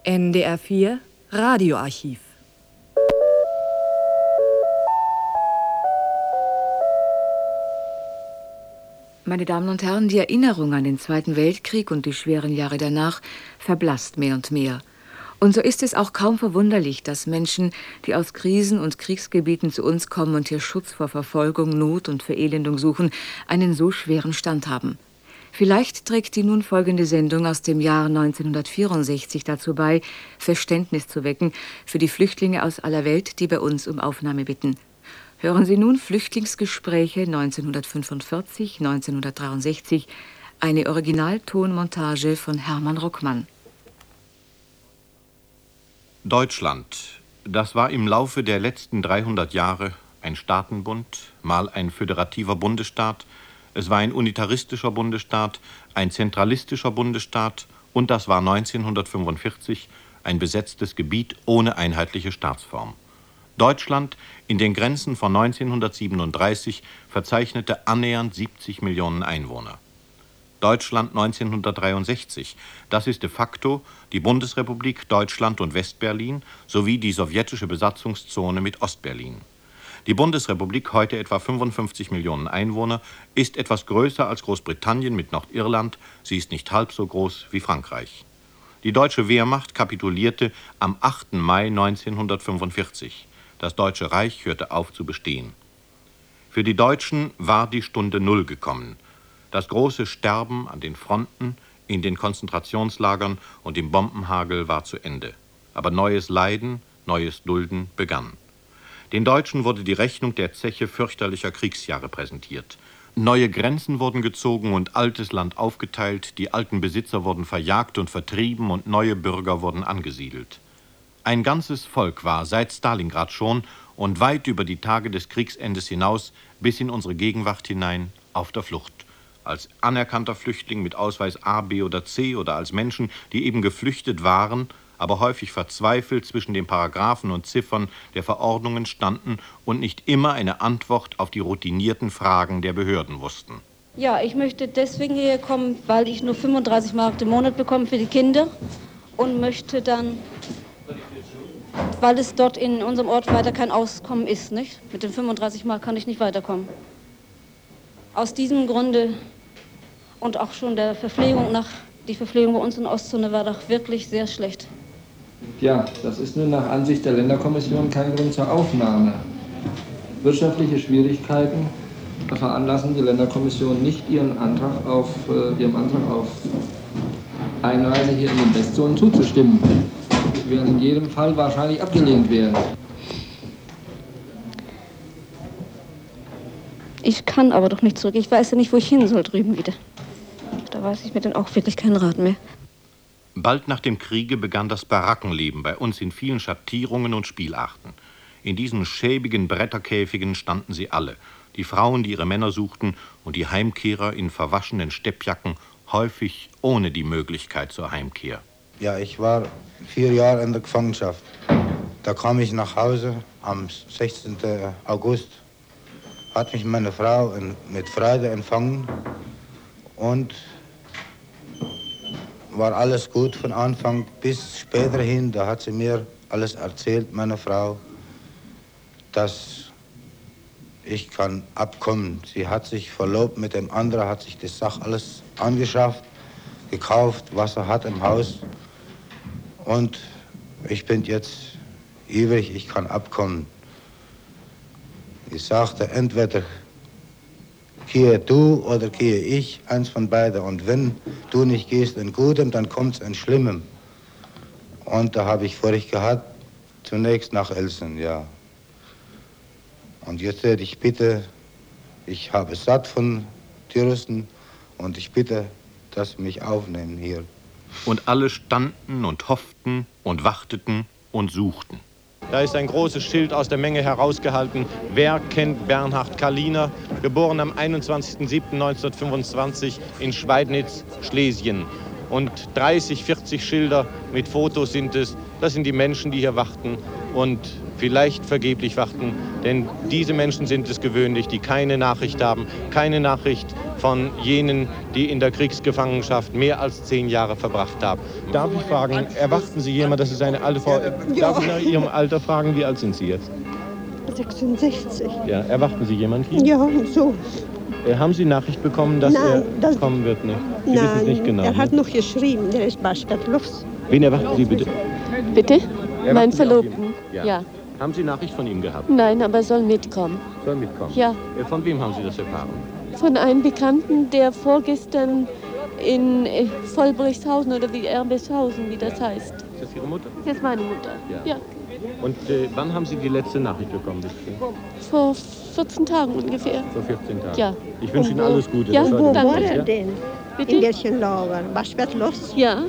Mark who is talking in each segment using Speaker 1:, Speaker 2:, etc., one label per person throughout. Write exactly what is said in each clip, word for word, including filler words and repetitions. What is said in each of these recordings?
Speaker 1: N D R vier Radioarchiv. Meine Damen und Herren, die Erinnerung an den Zweiten Weltkrieg und die schweren Jahre danach verblasst mehr und mehr. Und so ist es auch kaum verwunderlich, dass Menschen, die aus Krisen- und Kriegsgebieten zu uns kommen und hier Schutz vor Verfolgung, Not und Verelendung suchen, einen so schweren Stand haben. Vielleicht trägt die nun folgende Sendung aus dem Jahr neunzehnhundertvierundsechzig dazu bei, Verständnis zu wecken für die Flüchtlinge aus aller Welt, die bei uns um Aufnahme bitten. Hören Sie nun Flüchtlingsgespräche neunzehnhundertfünfundvierzig, neunzehnhundertdreiundsechzig, eine Originaltonmontage von Hermann Ruckmann.
Speaker 2: Deutschland, das war im Laufe der letzten dreihundert Jahre ein Staatenbund, mal ein föderativer Bundesstaat, es war ein unitaristischer Bundesstaat, ein zentralistischer Bundesstaat und das war neunzehnhundertfünfundvierzig ein besetztes Gebiet ohne einheitliche Staatsform. Deutschland in den Grenzen von neunzehnhundertsiebenunddreißig verzeichnete annähernd siebzig Millionen Einwohner. Deutschland neunzehnhundertdreiundsechzig, das ist de facto die Bundesrepublik Deutschland und Westberlin sowie die sowjetische Besatzungszone mit Ostberlin. Die Bundesrepublik, heute etwa fünfundfünfzig Millionen Einwohner, ist etwas größer als Großbritannien mit Nordirland, sie ist nicht halb so groß wie Frankreich. Die deutsche Wehrmacht kapitulierte am achten Mai neunzehnhundertfünfundvierzig. Das Deutsche Reich hörte auf zu bestehen. Für die Deutschen war die Stunde Null gekommen. Das große Sterben an den Fronten, in den Konzentrationslagern und im Bombenhagel war zu Ende. Aber neues Leiden, neues Dulden begann. Den Deutschen wurde die Rechnung der Zeche fürchterlicher Kriegsjahre präsentiert. Neue Grenzen wurden gezogen und altes Land aufgeteilt, die alten Besitzer wurden verjagt und vertrieben und neue Bürger wurden angesiedelt. Ein ganzes Volk war seit Stalingrad schon und weit über die Tage des Kriegsendes hinaus bis in unsere Gegenwart hinein auf der Flucht. Als anerkannter Flüchtling mit Ausweis A, B oder C oder als Menschen, die eben geflüchtet waren, aber häufig verzweifelt zwischen den Paragraphen und Ziffern der Verordnungen standen und nicht immer eine Antwort auf die routinierten Fragen der Behörden wussten.
Speaker 3: Ja, ich möchte deswegen hierher kommen, weil ich nur fünfunddreißig Mark im Monat bekomme für die Kinder und möchte dann, weil es dort in unserem Ort weiter kein Auskommen ist, nicht? Mit den fünfunddreißig Mark kann ich nicht weiterkommen. Aus diesem Grunde und auch schon der Verpflegung nach, die Verpflegung bei uns in der Ostzone war doch wirklich sehr schlecht.
Speaker 4: Ja, das ist nun nach Ansicht der Länderkommission kein Grund zur Aufnahme. Wirtschaftliche Schwierigkeiten veranlassen die Länderkommission nicht, ihren Antrag auf, äh, ihrem Antrag auf Einreise hier in den Westzonen zuzustimmen. Wir werden in jedem Fall wahrscheinlich abgelehnt werden.
Speaker 3: Ich kann aber doch nicht zurück. Ich weiß ja nicht, wo ich hin soll drüben wieder. Da weiß ich mir dann auch wirklich keinen Rat mehr.
Speaker 2: Bald nach dem Kriege begann das Barackenleben bei uns in vielen Schattierungen und Spielarten. In diesen schäbigen Bretterkäfigen standen sie alle. Die Frauen, die ihre Männer suchten, und die Heimkehrer in verwaschenen Steppjacken, häufig ohne die Möglichkeit zur Heimkehr.
Speaker 5: Ja, ich war vier Jahre in der Gefangenschaft. Da kam ich nach Hause am sechzehnten August. Hat mich meine Frau in, mit Freude empfangen und war alles gut von Anfang bis später hin. Da hat sie mir alles erzählt, meine Frau, dass ich kann abkommen. Sie hat sich verlobt mit dem anderen, hat sich das Sach alles angeschafft, gekauft, was er hat im Haus. Und ich bin jetzt ewig, ich kann abkommen. Ich sagte, entweder gehe du oder gehe ich, eins von beiden. Und wenn du nicht gehst in Gutem, dann kommt es in Schlimmem. Und da habe ich Furcht gehabt, zunächst nach Elsen, ja. Und jetzt werde ich bitte, ich habe satt von Touristen und ich bitte, dass sie mich aufnehmen hier.
Speaker 2: Und alle standen und hofften und warteten und suchten.
Speaker 6: Da ist ein großes Schild aus der Menge herausgehalten. Wer kennt Bernhard Kalliner, geboren am einundzwanzigsten siebten neunzehnhundertfünfundzwanzig in Schweidnitz, Schlesien. Und dreißig, vierzig Schilder mit Fotos sind es. Das sind die Menschen, die hier warten und vielleicht vergeblich warten, denn diese Menschen sind es gewöhnlich, die keine Nachricht haben, keine Nachricht von jenen, die in der Kriegsgefangenschaft mehr als zehn Jahre verbracht haben. Darf ich fragen, erwarten Sie jemand, das ist eine alte Frau, darf ich nach Ihrem Alter fragen, wie alt sind Sie jetzt?
Speaker 7: sechsundsechzig.
Speaker 6: Ja, erwarten Sie jemand hier?
Speaker 7: Ja, so.
Speaker 6: Äh, haben Sie Nachricht bekommen, dass
Speaker 7: Nein,
Speaker 6: er
Speaker 7: das,
Speaker 6: kommen wird? Nicht? Sie wissen es nicht genau.
Speaker 7: Er hat
Speaker 6: ne?
Speaker 7: noch geschrieben, der ist bei Stadtluft.
Speaker 6: Wen erwarten Sie bitte?
Speaker 8: Bitte?
Speaker 6: Erwarten
Speaker 8: Mein
Speaker 6: Sie
Speaker 8: Verlobten.
Speaker 6: Ja.
Speaker 8: Ja.
Speaker 6: Haben Sie Nachricht von ihm gehabt?
Speaker 8: Nein, aber er soll mitkommen.
Speaker 6: Soll mitkommen?
Speaker 8: Ja.
Speaker 6: Äh, Von wem haben Sie das erfahren?
Speaker 8: Von einem Bekannten, der vorgestern in äh, Vollbrichshausen oder wie Erbeshausen, wie das heißt.
Speaker 6: Ist das Ihre Mutter?
Speaker 8: Das ist meine Mutter.
Speaker 6: Ja.
Speaker 8: Ja.
Speaker 6: Und äh, wann haben Sie die letzte Nachricht bekommen?
Speaker 8: Vor vierzehn Tagen ungefähr.
Speaker 6: Vor vierzehn Tagen?
Speaker 8: Ja.
Speaker 6: Ich wünsche Ihnen
Speaker 7: wo,
Speaker 6: alles Gute.
Speaker 8: Ja,
Speaker 7: wo
Speaker 8: danke.
Speaker 7: war er denn?
Speaker 8: Bitte?
Speaker 7: In welchem Lager? Bei Stadtluft?
Speaker 8: Ja,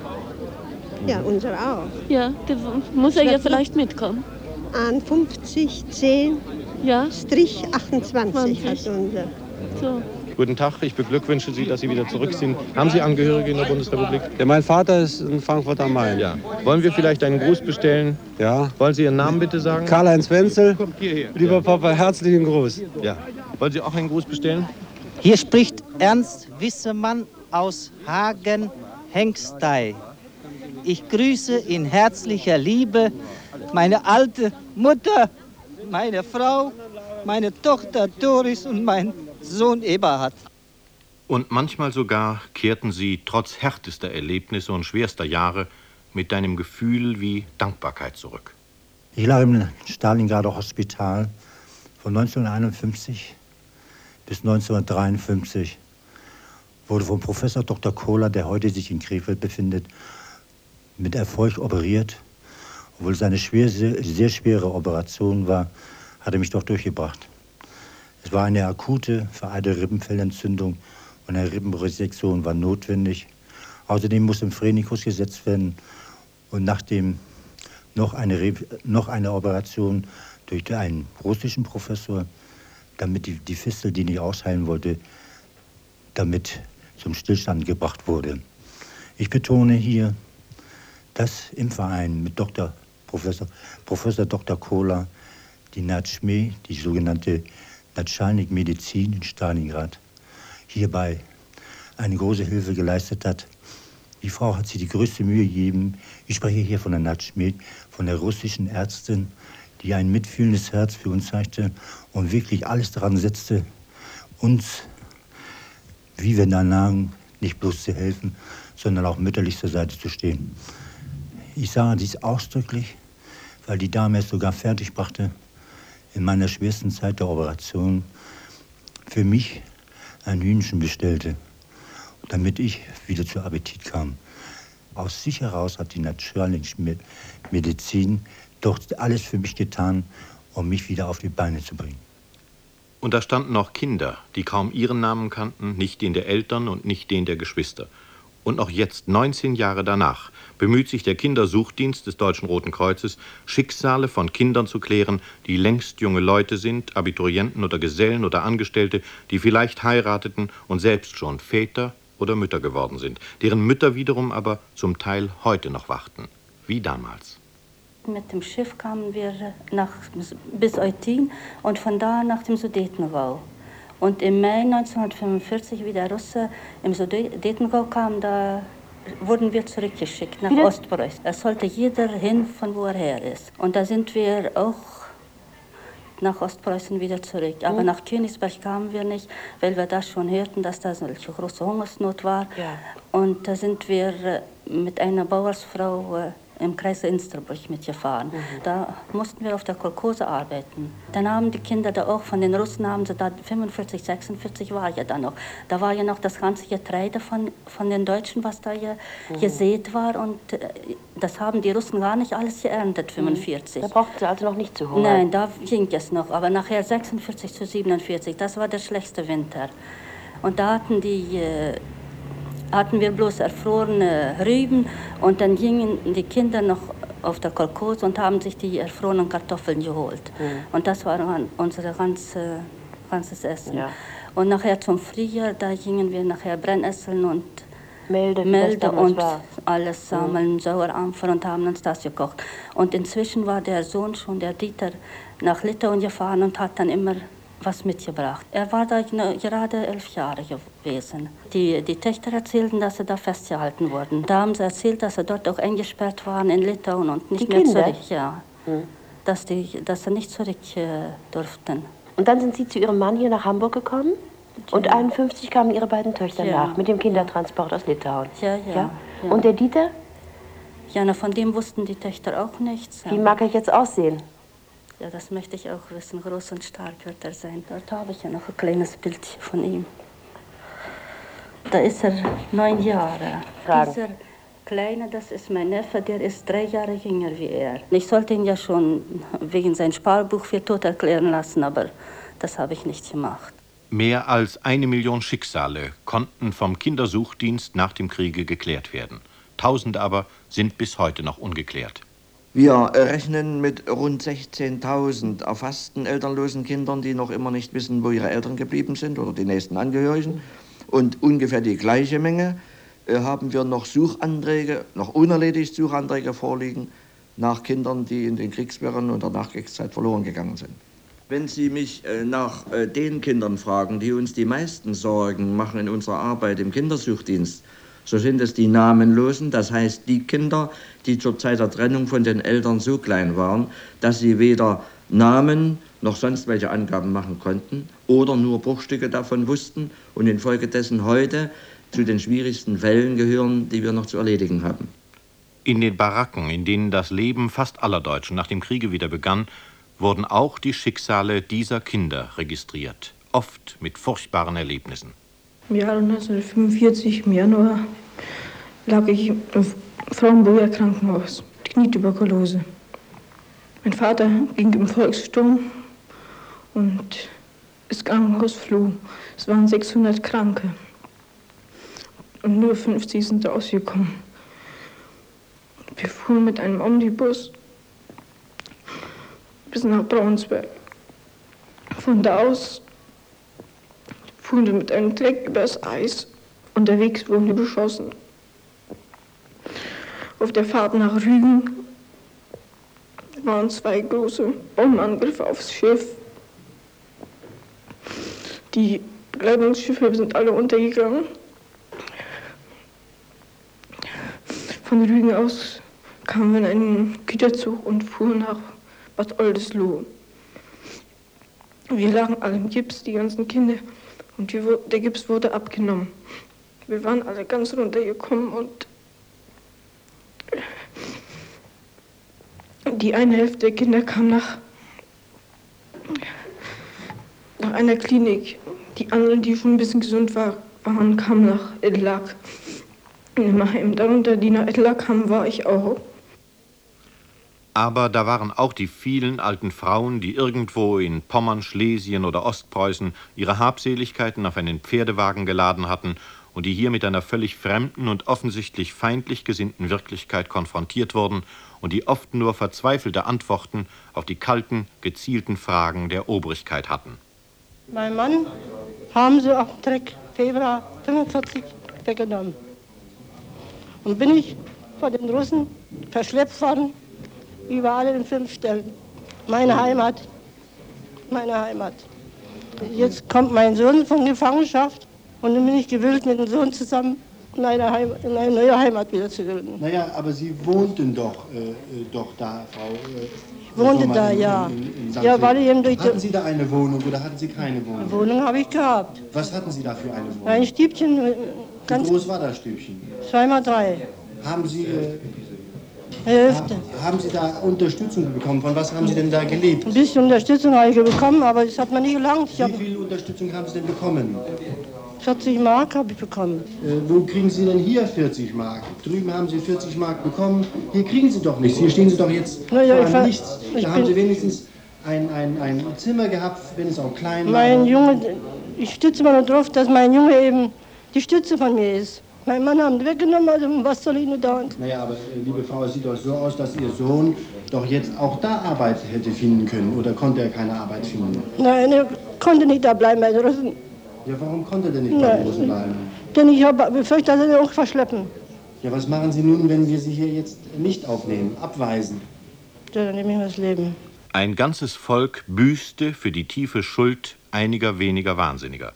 Speaker 7: Ja, unser auch.
Speaker 8: ja, da muss er ja vielleicht mitkommen.
Speaker 7: einundfünfzig zehn
Speaker 8: Ja,
Speaker 7: Strich achtundzwanzig hat
Speaker 8: zwanzig.
Speaker 7: unser.
Speaker 8: so.
Speaker 6: Guten Tag, ich beglückwünsche Sie, dass Sie wieder zurück sind. Haben Sie Angehörige in der Bundesrepublik?
Speaker 9: Ja, mein Vater ist in Frankfurt am Main.
Speaker 6: Ja. Wollen wir vielleicht einen Gruß bestellen?
Speaker 9: Ja.
Speaker 6: Wollen Sie Ihren Namen bitte sagen?
Speaker 9: Karl-Heinz Wenzel,
Speaker 6: Kommt hierher.
Speaker 9: lieber
Speaker 6: Ja.
Speaker 9: Papa, herzlichen Gruß.
Speaker 6: Ja. Wollen Sie auch einen Gruß bestellen?
Speaker 10: Hier spricht Ernst Wissemann aus Hagen-Hengstey. Ich grüße in herzlicher Liebe meine alte Mutter, meine Frau, meine Tochter Doris und mein Sohn Eberhard.
Speaker 2: Und manchmal sogar kehrten sie trotz härtester Erlebnisse und schwerster Jahre mit einem Gefühl wie Dankbarkeit zurück.
Speaker 5: Ich lag im Stalingrader Hospital von neunzehnhunderteinundfünfzig bis neunzehnhundertdreiundfünfzig. Wurde von Professor Doktor Kohler, der heute sich in Krefeld befindet, mit Erfolg operiert. Obwohl es eine schwer, sehr, sehr schwere Operation war, hat er mich doch durchgebracht. Es war eine akute, vereite Rippenfellentzündung und eine Rippenresektion war notwendig. Außerdem musste ein Phrenikus gesetzt werden und nachdem noch eine, Re noch eine Operation durch einen russischen Professor, damit die, die Fistel, die nicht ausheilen wollte, damit zum Stillstand gebracht wurde. Ich betone hier, dass im Verein mit Doktor Professor, Professor Doktor Kohler die Natschme, die sogenannte Natschalnik-Medizin in Stalingrad, hierbei eine große Hilfe geleistet hat. Die Frau hat sich die größte Mühe gegeben. Ich spreche hier von der Natschme, von der russischen Ärztin, die ein mitfühlendes Herz für uns zeigte und wirklich alles daran setzte, uns, wie wir da lagen, nicht bloß zu helfen, sondern auch mütterlich zur Seite zu stehen. Ich sage dies ausdrücklich, weil die Dame es sogar fertig brachte, in meiner schwersten Zeit der Operation für mich ein Hühnchen bestellte, damit ich wieder zu Appetit kam. Aus sich heraus hat die natürliche Medizin doch alles für mich getan, um mich wieder auf die Beine zu bringen.
Speaker 2: Und da standen noch Kinder, die kaum ihren Namen kannten, nicht den der Eltern und nicht den der Geschwister. Und noch jetzt, neunzehn Jahre danach, bemüht sich der Kindersuchdienst des Deutschen Roten Kreuzes, Schicksale von Kindern zu klären, die längst junge Leute sind, Abiturienten oder Gesellen oder Angestellte, die vielleicht heirateten und selbst schon Väter oder Mütter geworden sind, deren Mütter wiederum aber zum Teil heute noch warten, wie damals.
Speaker 3: Mit dem Schiff kamen wir nach, bis Eutin und von da nach dem Sudetengau. Und im Mai neunzehnhundertfünfundvierzig, wie der Russe im Sudetengau kam, da wurden wir zurückgeschickt nach Ostpreußen. Da sollte jeder hin, von wo er her ist. Und da sind wir auch nach Ostpreußen wieder zurück. Aber mhm. nach Königsberg kamen wir nicht, weil wir da schon hörten, dass da so eine große Hungersnot war. Ja. Und da sind wir mit einer Bauersfrau im Kreis Insterburg mitgefahren. Mhm. Da mussten wir auf der Kolchose arbeiten. Dann haben die Kinder da auch, von den Russen haben sie da, fünfundvierzig, sechsundvierzig war ja da noch. Da war ja noch das ganze Getreide von, von den Deutschen, was da ja mhm. gesät war. Und äh, das haben die Russen gar nicht alles geerntet, fünfundvierzig.
Speaker 11: Da brauchten sie also noch nicht zu hungern?
Speaker 3: Nein, da ging es noch. Aber nachher sechsundvierzig zu siebenundvierzig, das war der schlechteste Winter. Und da hatten die... Äh, hatten wir bloß erfrorene Rüben und dann gingen die Kinder noch auf der Kolchose und haben sich die erfrorenen Kartoffeln geholt. Mhm. Und das war unser ganze, ganzes Essen. Ja. Und nachher zum Frühjahr, da gingen wir nachher Brennesseln und
Speaker 11: Melde,
Speaker 3: Melde und
Speaker 11: war.
Speaker 3: alles sammeln, mhm. Sauerampfer und haben uns das gekocht. Und inzwischen war der Sohn schon, der Dieter, nach Litauen gefahren und hat dann immer was mitgebracht. Er war da gerade elf Jahre gewesen. Die, die Töchter erzählten, dass sie da festgehalten wurden. Da haben sie erzählt, dass sie dort auch eingesperrt waren in Litauen und nicht
Speaker 11: die
Speaker 3: mehr
Speaker 11: Kinder?
Speaker 3: zurück. Ja. Mhm. Dass, die, dass sie nicht zurück äh, durften.
Speaker 11: Und dann sind Sie zu Ihrem Mann hier nach Hamburg gekommen? Ja. Und einundfünfzig kamen Ihre beiden Töchter ja. nach, mit dem Kindertransport aus Litauen?
Speaker 3: Ja, ja.
Speaker 11: ja?
Speaker 3: ja.
Speaker 11: Und der Dieter?
Speaker 3: Ja, na, von dem wussten die Töchter auch nichts.
Speaker 11: Wie mag er jetzt aussehen?
Speaker 3: Ja, das möchte ich auch wissen. Groß und stark wird er sein. Dort habe ich ja noch ein kleines Bild von ihm. Da ist er neun Jahre.
Speaker 11: Fragen.
Speaker 3: Dieser Kleine, das ist mein Neffe, der ist drei Jahre jünger wie er. Ich sollte ihn ja schon wegen seinem Sparbuch für tot erklären lassen, aber das habe ich nicht gemacht.
Speaker 2: Mehr als eine Million Schicksale konnten vom Kindersuchdienst nach dem Kriege geklärt werden. Tausende aber sind bis heute noch ungeklärt.
Speaker 12: Wir rechnen mit rund sechzehntausend erfassten elternlosen Kindern, die noch immer nicht wissen, wo ihre Eltern geblieben sind oder die nächsten Angehörigen. Und ungefähr die gleiche Menge äh, haben wir noch Suchanträge, noch unerledigt Suchanträge vorliegen nach Kindern, die in den Kriegswirren und der Nachkriegszeit verloren gegangen sind. Wenn Sie mich äh, nach äh, den Kindern fragen, die uns die meisten Sorgen machen in unserer Arbeit im Kindersuchdienst, so sind es die Namenlosen, das heißt die Kinder, die zur Zeit der Trennung von den Eltern so klein waren, dass sie weder Namen noch sonst welche Angaben machen konnten oder nur Bruchstücke davon wussten und infolgedessen heute zu den schwierigsten Fällen gehören, die wir noch zu erledigen haben.
Speaker 2: In den Baracken, in denen das Leben fast aller Deutschen nach dem Kriege wieder begann, wurden auch die Schicksale dieser Kinder registriert, oft mit furchtbaren Erlebnissen.
Speaker 13: Im Jahre neunzehnhundertfünfundvierzig, im Januar, lag ich im Frauenburger Krankenhaus, Knietuberkulose. Mein Vater ging im Volkssturm und das Krankenhaus floh. Es waren sechshundert Kranke und nur fünfzig sind rausgekommen. Wir fuhren mit einem Omnibus bis nach Braunsberg. Von da aus fuhren wir mit einem Treck übers Eis. Unterwegs wurden wir beschossen. Auf der Fahrt nach Rügen waren zwei große Bombenangriffe aufs Schiff. Die Rettungsschiffe sind alle untergegangen. Von Rügen aus kamen wir in einen Güterzug und fuhren nach Bad Oldesloe. Wir lagen alle im Gips, die ganzen Kinder. Und wir, der Gips wurde abgenommen. Wir waren alle ganz runtergekommen und die eine Hälfte der Kinder kam nach, nach einer Klinik. Die anderen, die schon ein bisschen gesund war, waren, kamen nach Edlak. Darunter, die nach Edlak kamen, war ich auch.
Speaker 2: Aber da waren auch die vielen alten Frauen, die irgendwo in Pommern, Schlesien oder Ostpreußen ihre Habseligkeiten auf einen Pferdewagen geladen hatten und die hier mit einer völlig fremden und offensichtlich feindlich gesinnten Wirklichkeit konfrontiert wurden und die oft nur verzweifelte Antworten auf die kalten, gezielten Fragen der Obrigkeit hatten.
Speaker 14: Mein Mann haben sie auf Treck Februar fünfundvierzig weggenommen. Und bin ich von den Russen verschleppt worden, überall in fünf Stellen. Meine Heimat, meine Heimat. Jetzt kommt mein Sohn von Gefangenschaft und dann bin ich gewillt, mit dem Sohn zusammen in eine, Heimat, in eine neue Heimat wieder zu gründen.
Speaker 15: Naja, aber Sie wohnten doch, äh, doch da, Frau... Äh,
Speaker 14: ich wohnte da,
Speaker 15: in,
Speaker 14: ja.
Speaker 15: In, in
Speaker 14: ja weil ich eben durch
Speaker 15: hatten Sie da eine Wohnung oder hatten Sie keine Wohnung?
Speaker 14: Eine Wohnung habe ich gehabt.
Speaker 15: Was hatten Sie da für eine Wohnung?
Speaker 14: Ein Stübchen. Ganz
Speaker 15: Wie groß war das Stübchen?
Speaker 14: Zweimal drei.
Speaker 15: Haben Sie... Äh,
Speaker 14: Hälfte.
Speaker 15: Haben Sie da Unterstützung bekommen? Von was haben Sie denn da gelebt?
Speaker 14: Ein bisschen Unterstützung habe ich bekommen, aber das hat mir nie gelangt. Ich
Speaker 15: Wie viel Unterstützung haben Sie denn bekommen?
Speaker 14: vierzig Mark habe ich bekommen.
Speaker 15: Äh, wo kriegen Sie denn hier vierzig Mark? Drüben haben Sie vierzig Mark bekommen. Hier kriegen Sie doch nichts. Hier stehen Sie doch jetzt
Speaker 14: Na ja,
Speaker 15: vor
Speaker 14: ich
Speaker 15: nichts. Da haben Sie wenigstens ein, ein, ein Zimmer gehabt, wenn es auch klein war.
Speaker 14: Mein Junge, ich stütze mal darauf, dass mein Junge eben die Stütze von mir ist. Mein Mann haben weggenommen, also was soll ich nur da?
Speaker 15: Naja, aber liebe Frau, es sieht doch so aus, dass Ihr Sohn doch jetzt auch da Arbeit hätte finden können. Oder konnte er keine Arbeit finden?
Speaker 14: Nein, er konnte nicht da bleiben bei den Russen.
Speaker 15: Ja, warum konnte er denn nicht bei den Russen bleiben?
Speaker 14: Denn ich habe befürchtet, dass sie auch verschleppen.
Speaker 15: Ja, was machen Sie nun, wenn wir Sie hier jetzt nicht aufnehmen, abweisen?
Speaker 14: Ja, dann nehme ich mir das Leben.
Speaker 2: Ein ganzes Volk büßte für die tiefe Schuld einiger weniger Wahnsinniger.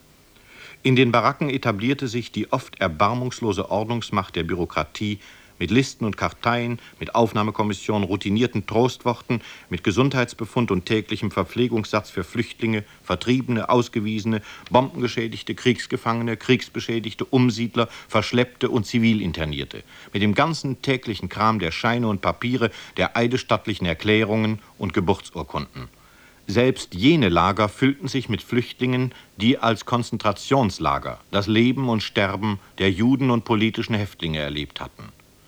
Speaker 2: In den Baracken etablierte sich die oft erbarmungslose Ordnungsmacht der Bürokratie mit Listen und Karteien, mit Aufnahmekommissionen, routinierten Trostworten, mit Gesundheitsbefund und täglichem Verpflegungssatz für Flüchtlinge, Vertriebene, Ausgewiesene, Bombengeschädigte, Kriegsgefangene, Kriegsbeschädigte, Umsiedler, Verschleppte und Zivilinternierte, mit dem ganzen täglichen Kram der Scheine und Papiere, der eidesstattlichen Erklärungen und Geburtsurkunden. Selbst jene Lager füllten sich mit Flüchtlingen, die als Konzentrationslager das Leben und Sterben der Juden und politischen Häftlinge erlebt hatten.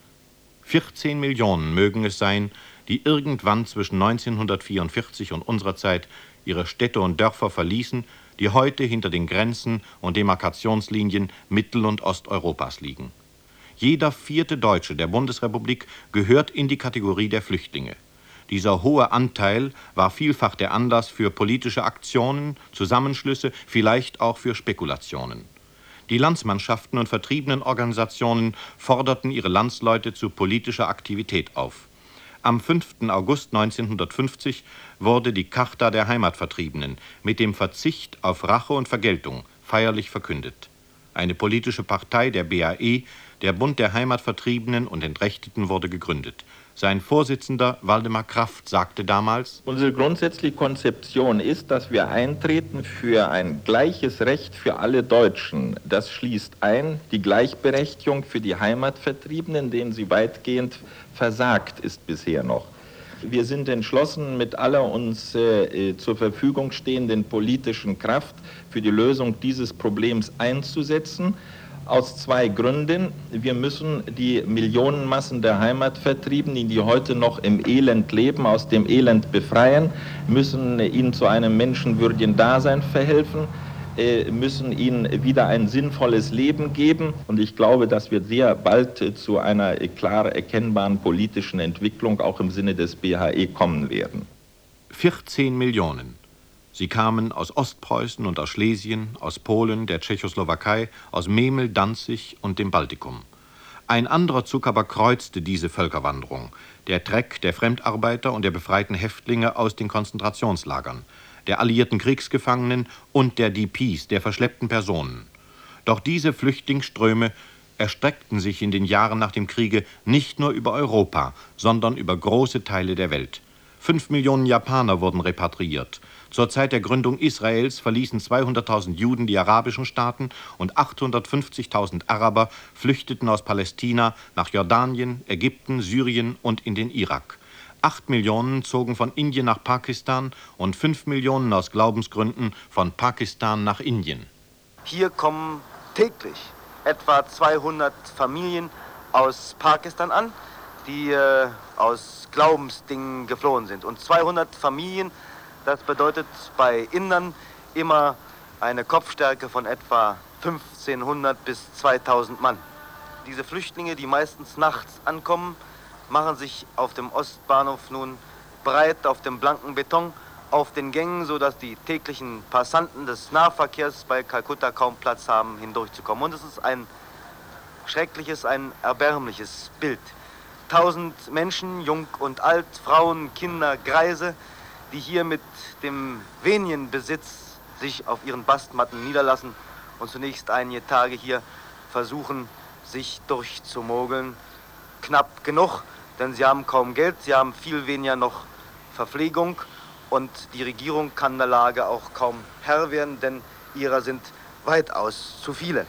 Speaker 2: vierzehn Millionen mögen es sein, die irgendwann zwischen neunzehnhundertvierundvierzig und unserer Zeit ihre Städte und Dörfer verließen, die heute hinter den Grenzen und Demarkationslinien Mittel- und Osteuropas liegen. Jeder vierte Deutsche der Bundesrepublik gehört in die Kategorie der Flüchtlinge. Dieser hohe Anteil war vielfach der Anlass für politische Aktionen, Zusammenschlüsse, vielleicht auch für Spekulationen. Die Landsmannschaften und Vertriebenenorganisationen forderten ihre Landsleute zu politischer Aktivität auf. Am fünften August neunzehnhundertfünfzig wurde die Charta der Heimatvertriebenen mit dem Verzicht auf Rache und Vergeltung feierlich verkündet. Eine politische Partei, der B A E, der Bund der Heimatvertriebenen und Entrechteten, wurde gegründet. Sein Vorsitzender Waldemar Kraft sagte damals:
Speaker 16: Unsere grundsätzliche Konzeption ist, dass wir eintreten für ein gleiches Recht für alle Deutschen. Das schließt ein die Gleichberechtigung für die Heimatvertriebenen, denen sie weitgehend versagt ist bisher noch. Wir sind entschlossen, mit aller uns äh, zur Verfügung stehenden politischen Kraft für die Lösung dieses Problems einzusetzen. Aus zwei Gründen. Wir müssen die Millionenmassen der Heimatvertriebenen, die heute noch im Elend leben, aus dem Elend befreien, müssen ihnen zu einem menschenwürdigen Dasein verhelfen, müssen ihnen wieder ein sinnvolles Leben geben. Und ich glaube, dass wir sehr bald zu einer klar erkennbaren politischen Entwicklung auch im Sinne des B H E kommen werden.
Speaker 2: vierzehn Millionen. Sie kamen aus Ostpreußen und aus Schlesien, aus Polen, der Tschechoslowakei, aus Memel, Danzig und dem Baltikum. Ein anderer Zug aber kreuzte diese Völkerwanderung, der Treck der Fremdarbeiter und der befreiten Häftlinge aus den Konzentrationslagern, der alliierten Kriegsgefangenen und der D Ps, der verschleppten Personen. Doch diese Flüchtlingsströme erstreckten sich in den Jahren nach dem Kriege nicht nur über Europa, sondern über große Teile der Welt. Fünf Millionen Japaner wurden repatriiert. Zur Zeit der Gründung Israels verließen zweihunderttausend Juden die arabischen Staaten und achthundertfünfzigtausend Araber flüchteten aus Palästina nach Jordanien, Ägypten, Syrien und in den Irak. Acht Millionen zogen von Indien nach Pakistan und fünf Millionen aus Glaubensgründen von Pakistan nach Indien.
Speaker 17: Hier kommen täglich etwa zweihundert Familien aus Pakistan an, die äh, aus Glaubensdingen geflohen sind. Und zweihundert Familien, das bedeutet bei Indern immer eine Kopfstärke von etwa fünfzehnhundert bis zweitausend Mann. Diese Flüchtlinge, die meistens nachts ankommen, machen sich auf dem Ostbahnhof nun breit auf dem blanken Beton, auf den Gängen, sodass die täglichen Passanten des Nahverkehrs bei Kalkutta kaum Platz haben, hindurchzukommen. Und es ist ein schreckliches, ein erbärmliches Bild. Tausend Menschen, jung und alt, Frauen, Kinder, Greise, die hier mit dem wenigen Besitz sich auf ihren Bastmatten niederlassen und zunächst einige Tage hier versuchen, sich durchzumogeln. Knapp genug, denn sie haben kaum Geld, sie haben viel weniger noch Verpflegung und die Regierung kann der Lage auch kaum Herr werden, denn ihrer sind weitaus zu viele.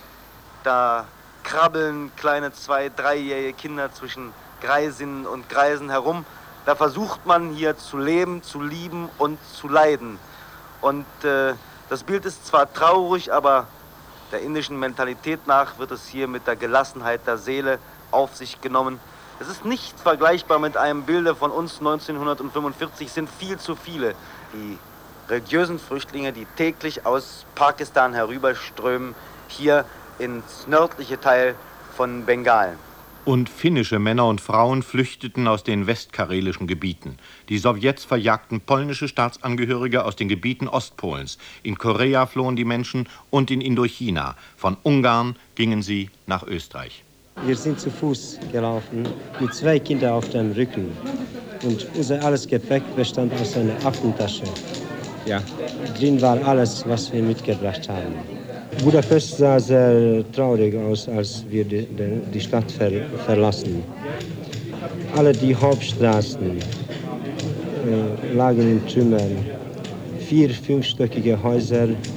Speaker 17: Da krabbeln kleine zwei-, dreijährige Kinder zwischen Greisinnen und Greisen herum. Da versucht man hier zu leben, zu lieben und zu leiden. Und äh, das Bild ist zwar traurig, aber der indischen Mentalität nach wird es hier mit der Gelassenheit der Seele auf sich genommen. Es ist nicht vergleichbar mit einem Bilde von uns neunzehnhundertfünfundvierzig, sind viel zu viele die religiösen Flüchtlinge, die täglich aus Pakistan herüberströmen, hier ins nördliche Teil von Bengalen.
Speaker 2: Und finnische Männer und Frauen flüchteten aus den westkarelischen Gebieten. Die Sowjets verjagten polnische Staatsangehörige aus den Gebieten Ostpolens. In Korea flohen die Menschen und in Indochina. Von Ungarn gingen sie nach Österreich.
Speaker 9: Wir sind zu Fuß gelaufen, mit zwei Kindern auf dem Rücken. Und unser alles Gepäck bestand aus einer Aktentasche. Ja. Drin war alles, was wir mitgebracht haben. Budapest sah sehr traurig aus, als wir die, die Stadt ver, verlassen. Alle die Hauptstraßen äh, lagen in Trümmern. Vier fünfstöckige Häuser, äh,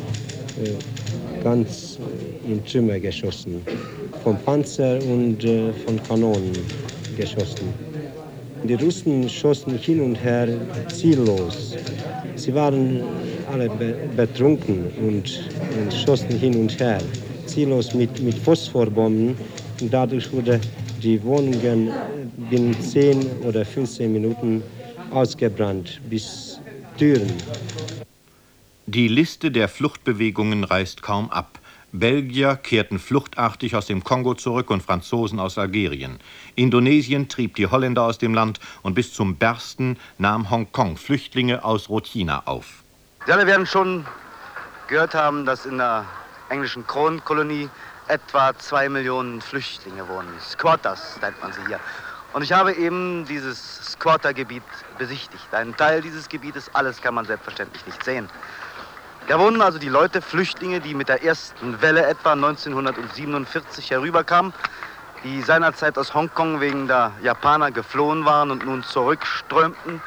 Speaker 9: ganz in Trümmer geschossen. Von Panzer und äh, von Kanonen geschossen. Die Russen schossen hin und her ziellos. Sie waren alle be betrunken und, und schossen hin und her, ziellos mit, mit Phosphorbomben. Und dadurch wurden die Wohnungen binnen zehn oder fünfzehn Minuten ausgebrannt, bis Türen.
Speaker 2: Die Liste der Fluchtbewegungen reißt kaum ab. Belgier kehrten fluchtartig aus dem Kongo zurück und Franzosen aus Algerien. Indonesien trieb die Holländer aus dem Land und bis zum Bersten nahm Hongkong Flüchtlinge aus Rothina auf.
Speaker 17: Sie alle werden schon gehört haben, dass in der englischen Kronenkolonie etwa zwei Millionen Flüchtlinge wohnen. Squatters nennt man sie hier. Und ich habe eben dieses Squattergebiet besichtigt. Ein Teil dieses Gebietes, alles kann man selbstverständlich nicht sehen. Da wohnen also die Leute, Flüchtlinge, die mit der ersten Welle etwa neunzehnhundertsiebenundvierzig herüberkamen, die seinerzeit aus Hongkong wegen der Japaner geflohen waren und nun zurückströmten.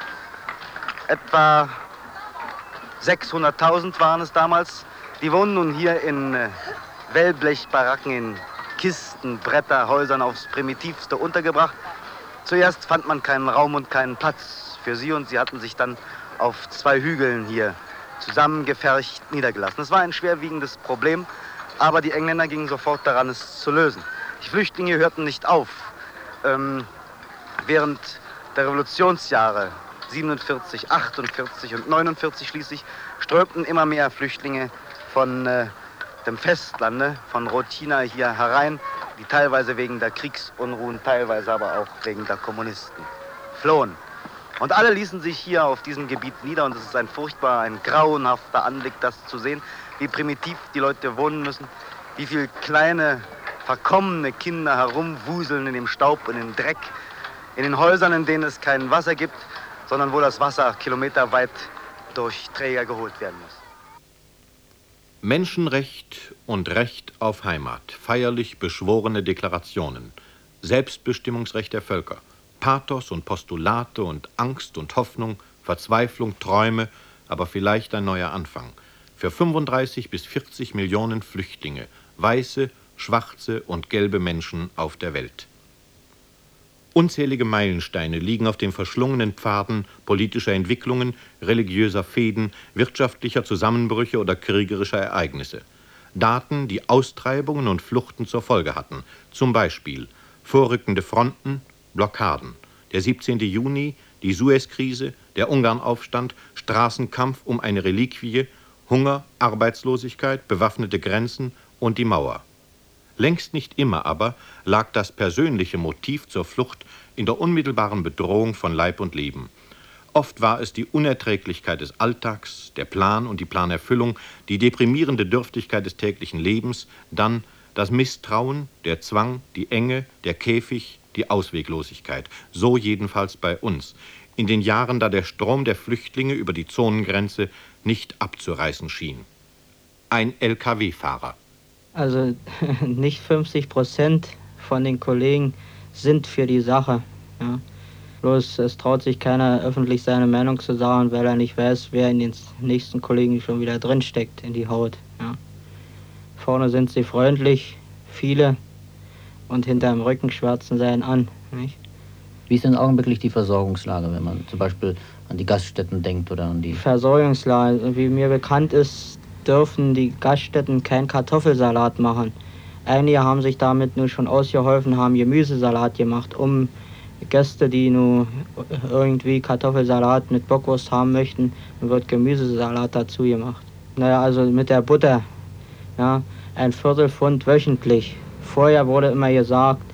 Speaker 17: Etwa sechshunderttausend waren es damals. Die wohnen nun hier in äh, Wellblechbaracken, in Kisten, Bretter, Häusern aufs Primitivste untergebracht. Zuerst fand man keinen Raum und keinen Platz für sie und sie hatten sich dann auf zwei Hügeln hier zusammengefercht niedergelassen. Das war ein schwerwiegendes Problem, aber die Engländer gingen sofort daran, es zu lösen. Die Flüchtlinge hörten nicht auf. Ähm, während der Revolutionsjahre siebenundvierzig, achtundvierzig und neunundvierzig schließlich strömten immer mehr Flüchtlinge von äh, dem Festlande, von Rothina hier herein, die teilweise wegen der Kriegsunruhen, teilweise aber auch wegen der Kommunisten flohen. Und alle ließen sich hier auf diesem Gebiet nieder und es ist ein furchtbar, ein grauenhafter Anblick, das zu sehen, wie primitiv die Leute wohnen müssen, wie viele kleine, verkommene Kinder herumwuseln in dem Staub und im Dreck, in den Häusern, in denen es kein Wasser gibt, sondern wo das Wasser kilometerweit durch Träger geholt werden muss.
Speaker 2: Menschenrecht und Recht auf Heimat, feierlich beschworene Deklarationen, Selbstbestimmungsrecht der Völker, Pathos und Postulate und Angst und Hoffnung, Verzweiflung, Träume, aber vielleicht ein neuer Anfang. Für fünfunddreißig bis vierzig Millionen Flüchtlinge, weiße, schwarze und gelbe Menschen auf der Welt. Unzählige Meilensteine liegen auf den verschlungenen Pfaden politischer Entwicklungen, religiöser Fehden, wirtschaftlicher Zusammenbrüche oder kriegerischer Ereignisse. Daten, die Austreibungen und Fluchten zur Folge hatten, zum Beispiel vorrückende Fronten, Blockaden. Der siebzehnte Juni, die Suezkrise, der Ungarnaufstand, Straßenkampf um eine Reliquie, Hunger, Arbeitslosigkeit, bewaffnete Grenzen und die Mauer. Längst nicht immer aber lag das persönliche Motiv zur Flucht in der unmittelbaren Bedrohung von Leib und Leben. Oft war es die Unerträglichkeit des Alltags, der Plan und die Planerfüllung, die deprimierende Dürftigkeit des täglichen Lebens, dann das Misstrauen, der Zwang, die Enge, der Käfig, die Ausweglosigkeit. So jedenfalls bei uns. In den Jahren, da der Strom der Flüchtlinge über die Zonengrenze nicht abzureißen schien. Ein L K W-Fahrer.
Speaker 10: Also nicht fünfzig Prozent von den Kollegen sind für die Sache. Ja. Bloß es traut sich keiner öffentlich seine Meinung zu sagen, weil er nicht weiß, wer in den nächsten Kollegen schon wieder drinsteckt in die Haut. Ja. Vorne sind sie freundlich, viele, und hinterm Rücken schwärzen sie einen an. Nicht?
Speaker 18: Wie ist denn augenblicklich die Versorgungslage, wenn man zum Beispiel an die Gaststätten denkt oder an die...
Speaker 10: Versorgungslage, wie mir bekannt ist, dürfen die Gaststätten keinen Kartoffelsalat machen. Einige haben sich damit nur schon ausgeholfen, haben Gemüsesalat gemacht, um Gäste, die nur irgendwie Kartoffelsalat mit Bockwurst haben möchten, dann wird Gemüsesalat dazu gemacht. Naja, also mit der Butter, ja, ein Viertelpfund wöchentlich. Vorher wurde immer gesagt,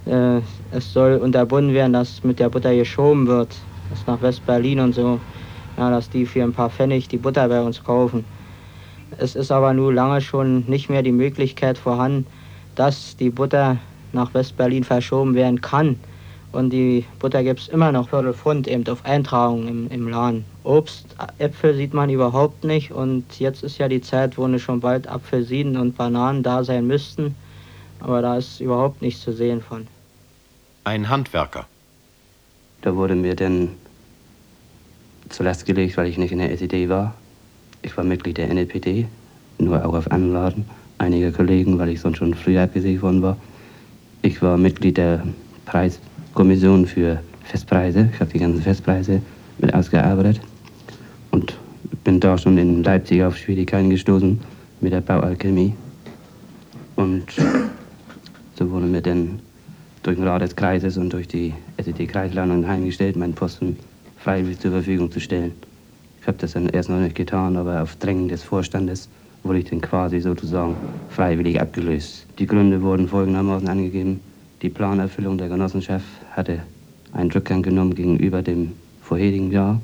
Speaker 10: äh, es soll unterbunden werden, dass mit der Butter geschoben wird, dass nach West-Berlin und so, ja, dass die für ein paar Pfennig die Butter bei uns kaufen. Es ist aber nun lange schon nicht mehr die Möglichkeit vorhanden, dass die Butter nach West-Berlin verschoben werden kann. Und die Butter gibt es immer noch Viertelpfund eben auf Eintragung im, im Laden. Obst, Äpfel sieht man überhaupt nicht. Und jetzt ist ja die Zeit, wo ne schon bald Apfelsinen und Bananen da sein müssten. Aber da ist überhaupt nichts zu sehen von.
Speaker 2: Ein Handwerker.
Speaker 19: Da wurde mir dann zur Last gelegt, weil ich nicht in der S E D war. Ich war Mitglied der N L P D, nur auch auf Anladen einiger Kollegen, weil ich sonst schon früher abgesägt worden war. Ich war Mitglied der Preiskommission für Festpreise. Ich habe die ganzen Festpreise mit ausgearbeitet und bin da schon in Leipzig auf Schwierigkeiten gestoßen mit der Baualchemie. Und so wurde mir dann durch den Rat des Kreises und durch die S E D-Kreisleitung heimgestellt, meinen Posten freiwillig zur Verfügung zu stellen. Ich habe das dann erst noch nicht getan, aber auf Drängen des Vorstandes wurde ich dann quasi sozusagen freiwillig abgelöst. Die Gründe wurden folgendermaßen angegeben. Die Planerfüllung der Genossenschaft hatte einen Rückgang genommen gegenüber dem vorherigen Jahr.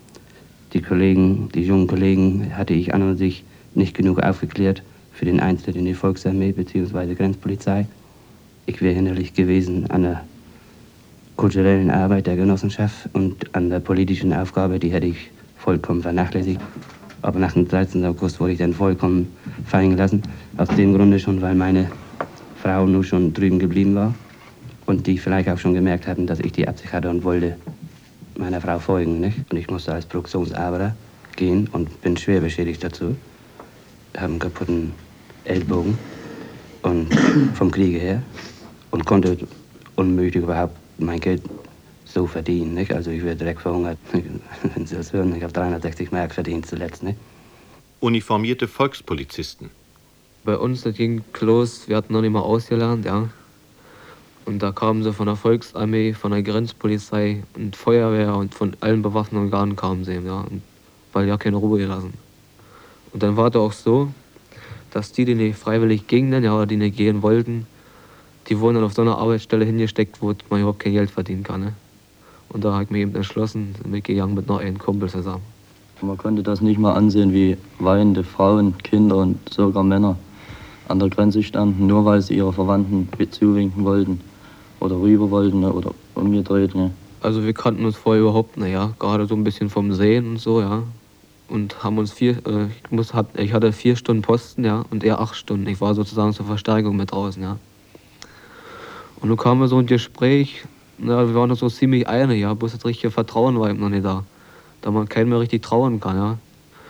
Speaker 19: Die Kollegen, die jungen Kollegen, hatte ich an und sich nicht genug aufgeklärt für den Eintritt in die Volksarmee bzw. Grenzpolizei. Ich wäre hinderlich gewesen an der kulturellen Arbeit der Genossenschaft und an der politischen Aufgabe, die hätte ich vollkommen vernachlässigt. Aber nach dem dreizehnten August wurde ich dann vollkommen fallen gelassen. Aus dem Grunde schon, weil meine Frau nur schon drüben geblieben war und die vielleicht auch schon gemerkt hatten, dass ich die Absicht hatte und wollte meiner Frau folgen. Nicht? Und ich musste als Produktionsarbeiter gehen und bin schwer beschädigt dazu. Ich habe einen kaputten Ellbogen und vom Kriege her und konnte unmöglich überhaupt mein Geld so verdienen. Nicht? Also ich werde direkt verhungert. Wenn Sie das hören, ich habe dreihundertsechzig Mark verdient zuletzt. Nicht?
Speaker 2: Uniformierte Volkspolizisten.
Speaker 20: Bei uns, das ging los, wir hatten noch nicht mal ausgelernt, ja. Und da kamen sie von der Volksarmee, von der Grenzpolizei und Feuerwehr und von allen bewaffneten Organen kamen sie, ja. Und weil ja keine Ruhe gelassen. Und dann war es auch so, dass die, die nicht freiwillig gingen, ja, oder die nicht gehen wollten, die wurden dann auf so einer Arbeitsstelle hingesteckt, wo man überhaupt kein Geld verdienen kann. Ne? Und da habe ich mir eben entschlossen, bin gegangen mit noch einem Kumpel zusammen.
Speaker 21: Man konnte das nicht mal ansehen, wie weinende Frauen, Kinder und sogar Männer an der Grenze standen, nur weil sie ihre Verwandten zuwinken wollten oder rüber wollten oder umgedreht. Ne?
Speaker 20: Also wir kannten uns vorher überhaupt nicht, ja, gerade so ein bisschen vom Sehen und so, ja. Und haben uns vier, äh, ich, muss, hat, ich hatte vier Stunden Posten, ja, und er acht Stunden. Ich war sozusagen zur Verstärkung mit draußen, ja. Und nun kam so ein Gespräch, na, wir waren uns so ziemlich einig, ja, bloß das richtige Vertrauen war eben noch nicht da. Da man keinem mehr richtig trauen kann, ja.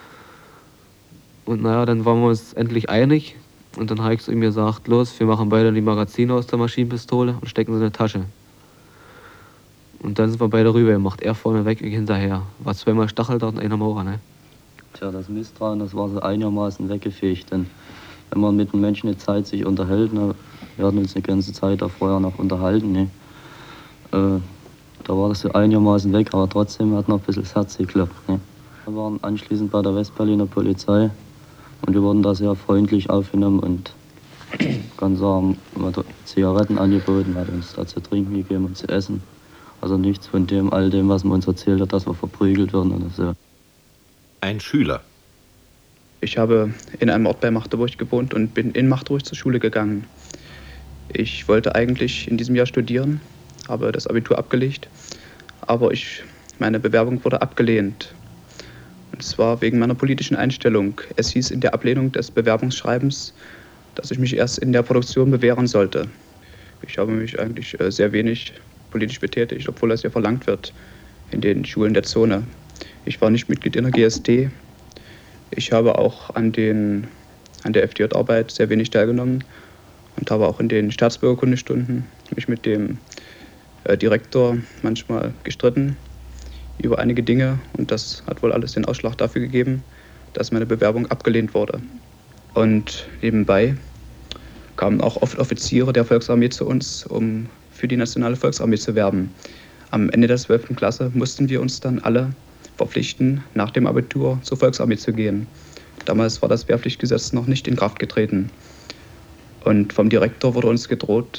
Speaker 20: Und naja, dann waren wir uns endlich einig und dann habe ich zu ihm gesagt, los, wir machen beide die Magazine aus der Maschinenpistole und stecken sie in die Tasche. Und dann sind wir beide rüber gemacht, er vorne weg, ich hinterher. War zweimal Stacheldraht und einer Mauer, ne?
Speaker 21: Tja, das Misstrauen, das war so einigermaßen weggefegt, denn wenn man mit einem Menschen eine Zeit sich unterhält, ne, wir hatten uns eine ganze Zeit da vorher noch unterhalten, ne, äh, da war das so einigermaßen weg, aber trotzdem hat noch ein bisschen das Herz geklopft. Ne. Wir waren anschließend bei der Westberliner Polizei und wir wurden da sehr freundlich aufgenommen und ganz sagen, man hat Zigaretten angeboten, man hat uns da zu trinken gegeben und zu essen. Also nichts von dem, all dem, was man uns erzählt hat, dass wir verprügelt werden oder so.
Speaker 2: Ein Schüler.
Speaker 22: Ich habe in einem Ort bei Magdeburg gewohnt und bin in Magdeburg zur Schule gegangen. Ich wollte eigentlich in diesem Jahr studieren, habe das Abitur abgelegt, aber ich, meine Bewerbung wurde abgelehnt. Und zwar wegen meiner politischen Einstellung. Es hieß in der Ablehnung des Bewerbungsschreibens, dass ich mich erst in der Produktion bewähren sollte. Ich habe mich eigentlich sehr wenig politisch betätigt, obwohl das ja verlangt wird in den Schulen der Zone. Ich war nicht Mitglied in der G S D. Ich habe auch an, den, an der F D J-Arbeit sehr wenig teilgenommen und habe auch in den Staatsbürgerkundestunden mich mit dem äh, Direktor manchmal gestritten über einige Dinge. Und das hat wohl alles den Ausschlag dafür gegeben, dass meine Bewerbung abgelehnt wurde. Und nebenbei kamen auch oft Offiziere der Volksarmee zu uns, um für die Nationale Volksarmee zu werben. Am Ende der zwölften Klasse mussten wir uns dann alle verpflichten, nach dem Abitur zur Volksarmee zu gehen. Damals war das Wehrpflichtgesetz noch nicht in Kraft getreten. Und vom Direktor wurde uns gedroht,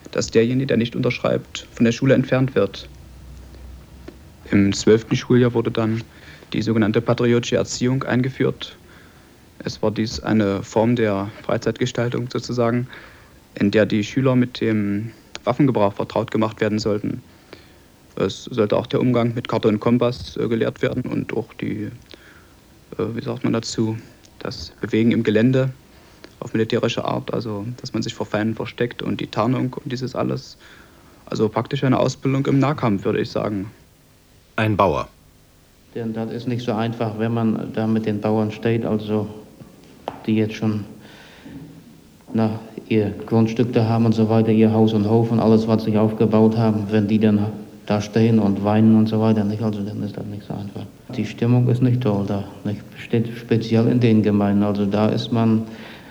Speaker 22: dass derjenige, der nicht unterschreibt, von der Schule entfernt wird. Im zwölften Schuljahr wurde dann die sogenannte patriotische Erziehung eingeführt. Es war dies eine Form der Freizeitgestaltung sozusagen, in der die Schüler mit dem Waffengebrauch vertraut gemacht werden sollten. Es sollte auch der Umgang mit Karte und Kompass äh, gelehrt werden und auch die, äh, wie sagt man dazu, das Bewegen im Gelände auf militärische Art, also dass man sich vor Feinden versteckt und die Tarnung und dieses alles. Also praktisch eine Ausbildung im Nahkampf, würde ich sagen.
Speaker 2: Ein Bauer.
Speaker 1: Denn das ist nicht so einfach, wenn man da mit den Bauern steht, also die jetzt schon na, ihr Grundstück da haben und so weiter, ihr Haus und Hof und alles, was sie aufgebaut haben, wenn die dann da stehen und weinen und so weiter, nicht, also dann ist das nicht so einfach. Die Stimmung ist nicht toll da, nicht speziell in den Gemeinden, also da ist man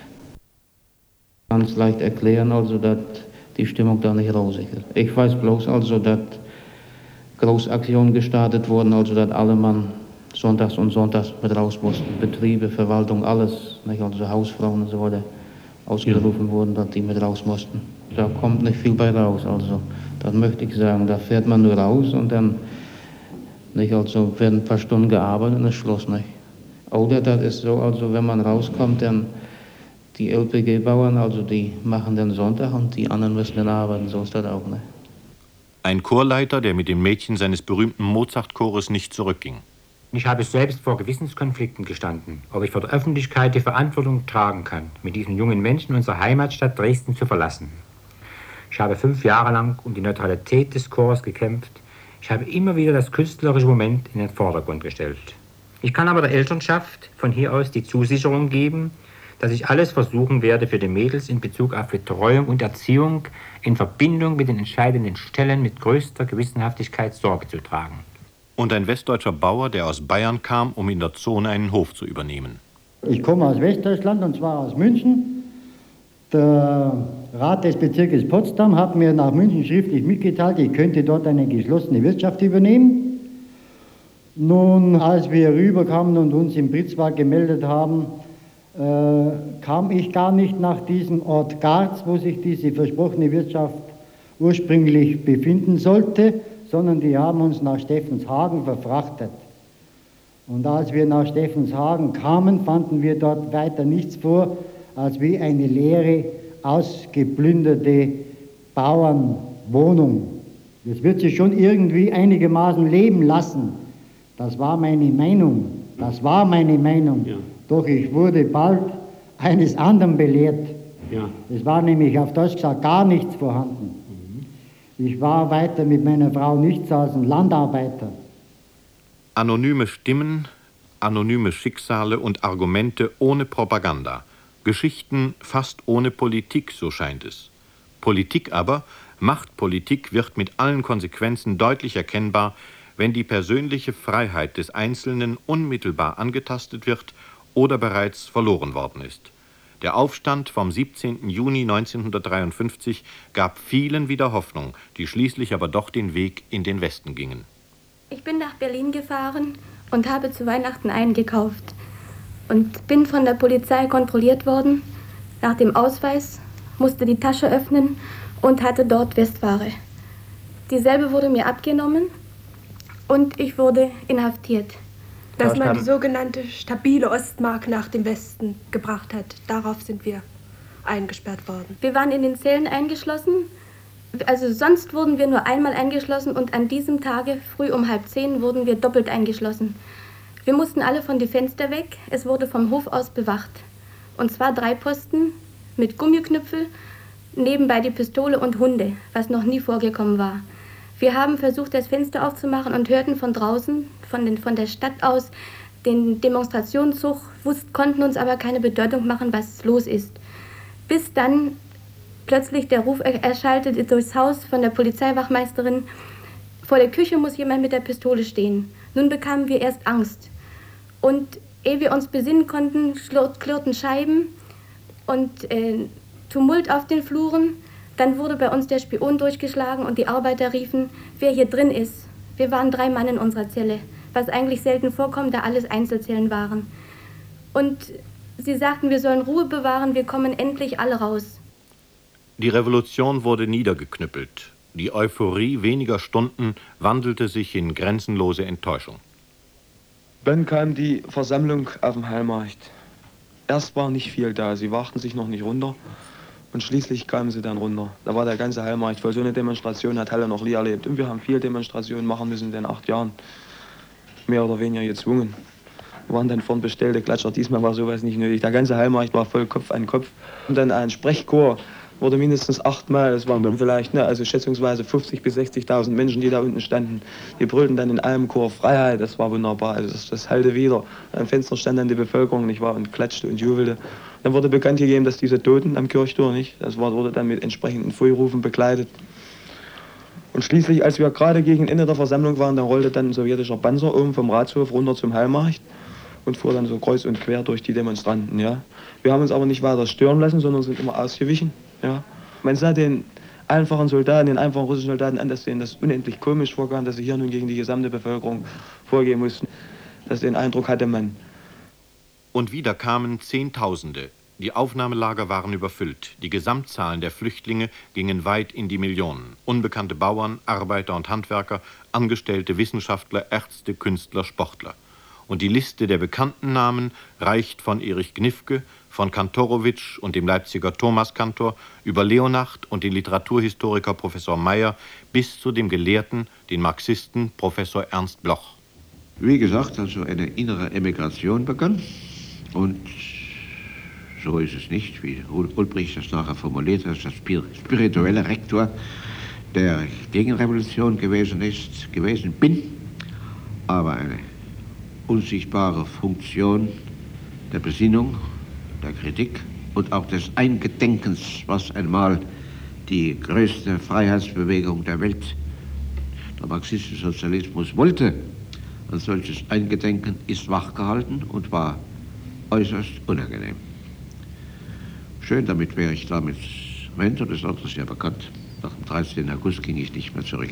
Speaker 1: ganz leicht erklären, also dass die Stimmung da nicht rosig ist. Ich weiß bloß also, dass Großaktionen gestartet wurden, also dass alle Mann sonntags und sonntags mit raus mussten, Betriebe, Verwaltung, alles, nicht, also Hausfrauen und so weiter ausgerufen ja. wurden, dass die mit raus mussten. Da kommt nicht viel bei raus, also das möchte ich sagen, da fährt man nur raus und dann nicht, also werden ein paar Stunden gearbeitet und ist Schluss, nicht. Oder das ist so, also wenn man rauskommt, dann die L P G-Bauern, also die machen den Sonntag und die anderen müssen dann arbeiten, so ist das auch, nicht.
Speaker 2: Ein Chorleiter, der mit den Mädchen seines berühmten Mozart-Chores nicht zurückging.
Speaker 4: Ich habe selbst vor Gewissenskonflikten gestanden, ob ich vor der Öffentlichkeit die Verantwortung tragen kann, mit diesen jungen Menschen unsere Heimatstadt Dresden zu verlassen. Ich habe fünf Jahre lang um die Neutralität des Chors gekämpft. Ich habe immer wieder das künstlerische Moment in den Vordergrund gestellt. Ich kann aber der Elternschaft von hier aus die Zusicherung geben, dass ich alles versuchen werde, für die Mädels in Bezug auf Betreuung und Erziehung in Verbindung mit den entscheidenden Stellen mit größter Gewissenhaftigkeit Sorge zu tragen.
Speaker 2: Und ein westdeutscher Bauer, der aus Bayern kam, um in der Zone einen Hof zu übernehmen.
Speaker 23: Ich komme aus Westdeutschland, und zwar aus München. Der Rat des Bezirkes Potsdam hat mir nach München schriftlich mitgeteilt, ich könnte dort eine geschlossene Wirtschaft übernehmen. Nun, als wir rüberkamen und uns im Pritzwald gemeldet haben, äh, kam ich gar nicht nach diesem Ort Garz, wo sich diese versprochene Wirtschaft ursprünglich befinden sollte, sondern die haben uns nach Steffenshagen verfrachtet. Und als wir nach Steffenshagen kamen, fanden wir dort weiter nichts vor, als wie eine leere, ausgeplünderte Bauernwohnung. Das wird sich schon irgendwie einigermaßen leben lassen. Das war meine Meinung. Das war meine Meinung. Ja. Doch ich wurde bald eines anderen belehrt. Ja. Es war nämlich auf Deutsch gesagt gar nichts vorhanden. Ich war weiter mit meiner Frau nichts als ein Landarbeiter.
Speaker 2: Anonyme Stimmen, anonyme Schicksale und Argumente ohne Propaganda. Geschichten fast ohne Politik, so scheint es. Politik aber, Machtpolitik wird mit allen Konsequenzen deutlich erkennbar, wenn die persönliche Freiheit des Einzelnen unmittelbar angetastet wird oder bereits verloren worden ist. Der Aufstand vom siebzehnten Juni neunzehnhundertdreiundfünfzig gab vielen wieder Hoffnung, die schließlich aber doch den Weg in den Westen gingen.
Speaker 24: Ich bin nach Berlin gefahren und habe zu Weihnachten eingekauft und bin von der Polizei kontrolliert worden. Nach dem Ausweis musste die Tasche öffnen und hatte dort Westware. Dieselbe wurde mir abgenommen und ich wurde inhaftiert.
Speaker 25: Dass man die sogenannte stabile Ostmark nach dem Westen gebracht hat. Darauf sind wir eingesperrt worden.
Speaker 24: Wir waren in den Zellen eingeschlossen. Also sonst wurden wir nur einmal eingeschlossen und an diesem Tage, früh um halb zehn, wurden wir doppelt eingeschlossen. Wir mussten alle von den Fenstern weg. Es wurde vom Hof aus bewacht. Und zwar drei Posten mit Gummiknüpfel, nebenbei die Pistole und Hunde, was noch nie vorgekommen war. Wir haben versucht, das Fenster aufzumachen und hörten von draußen, von, den, von der Stadt aus, den Demonstrationszug, wussten, konnten uns aber keine Bedeutung machen, was los ist. Bis dann plötzlich der Ruf erschallte durchs Haus von der Polizeiwachmeisterin, vor der Küche muss jemand mit der Pistole stehen. Nun bekamen wir erst Angst. Und ehe wir uns besinnen konnten, klirrten Scheiben und äh, Tumult auf den Fluren. Dann wurde bei uns der Spion durchgeschlagen und die Arbeiter riefen, wer hier drin ist. Wir waren drei Mann in unserer Zelle, was eigentlich selten vorkommt, da alles Einzelzellen waren. Und sie sagten, wir sollen Ruhe bewahren, wir kommen endlich alle raus.
Speaker 2: Die Revolution wurde niedergeknüppelt. Die Euphorie weniger Stunden wandelte sich in grenzenlose Enttäuschung.
Speaker 5: Dann kam die Versammlung auf dem Heilmarkt. Erst war nicht viel da, sie wachten sich noch nicht runter und schließlich kamen sie dann runter. Da war der ganze Heilmarkt voll. So eine Demonstration hat Halle noch nie erlebt. Und wir haben viele Demonstrationen machen müssen in den acht Jahren. Mehr oder weniger gezwungen. Wir waren dann vorn bestellte Klatscher. Diesmal war sowas nicht nötig. Der ganze Heilmarkt war voll Kopf an Kopf. Und dann ein Sprechchor wurde mindestens achtmal, das waren dann vielleicht, ne, also schätzungsweise fünfzigtausend bis sechzigtausend Menschen, die da unten standen. Die brüllten dann in einem Chor Freiheit, das war wunderbar, also das, das halte wieder. Am Fenster stand dann die Bevölkerung, nicht wahr, und klatschte und jubelte. Dann wurde bekannt gegeben, dass diese Toten am Kirchtor, nicht, das war, wurde dann mit entsprechenden Feuerrufen begleitet. Und schließlich, als wir gerade gegen Ende der Versammlung waren, da rollte dann ein sowjetischer Panzer oben vom Ratshof runter zum Heilmarkt und fuhr dann so kreuz und quer durch die Demonstranten, ja. Wir haben uns aber nicht weiter stören lassen, sondern sind immer ausgewichen. Ja. Man sah den einfachen Soldaten, den einfachen russischen Soldaten an, dass denen das unendlich komisch vorkam, dass sie hier nun gegen die gesamte Bevölkerung vorgehen mussten. Dass den Eindruck hatte man.
Speaker 2: Und wieder kamen Zehntausende. Die Aufnahmelager waren überfüllt. Die Gesamtzahlen der Flüchtlinge gingen weit in die Millionen. Unbekannte Bauern, Arbeiter und Handwerker, Angestellte, Wissenschaftler, Ärzte, Künstler, Sportler. Und die Liste der bekannten Namen reicht von Erich Gnifke, von Kantorowitsch und dem Leipziger Thomaskantor über Leonacht und den Literaturhistoriker Professor Meyer bis zu dem Gelehrten, den Marxisten Professor Ernst Bloch.
Speaker 6: Wie gesagt, also eine innere Emigration begann. Und so ist es nicht, wie Ulbricht das nachher formuliert hat, das spirituelle Rektor der Gegenrevolution gewesen ist, gewesen bin, aber eine unsichtbare Funktion der Besinnung, der Kritik und auch des Eingedenkens, was einmal die größte Freiheitsbewegung der Welt, der marxistische Sozialismus, wollte. Ein solches Eingedenken ist wachgehalten und war äußerst unangenehm. Schön, damit wäre ich damit Moment, und das andere ist ja bekannt. Nach dem dreizehnten August ging ich nicht mehr zurück.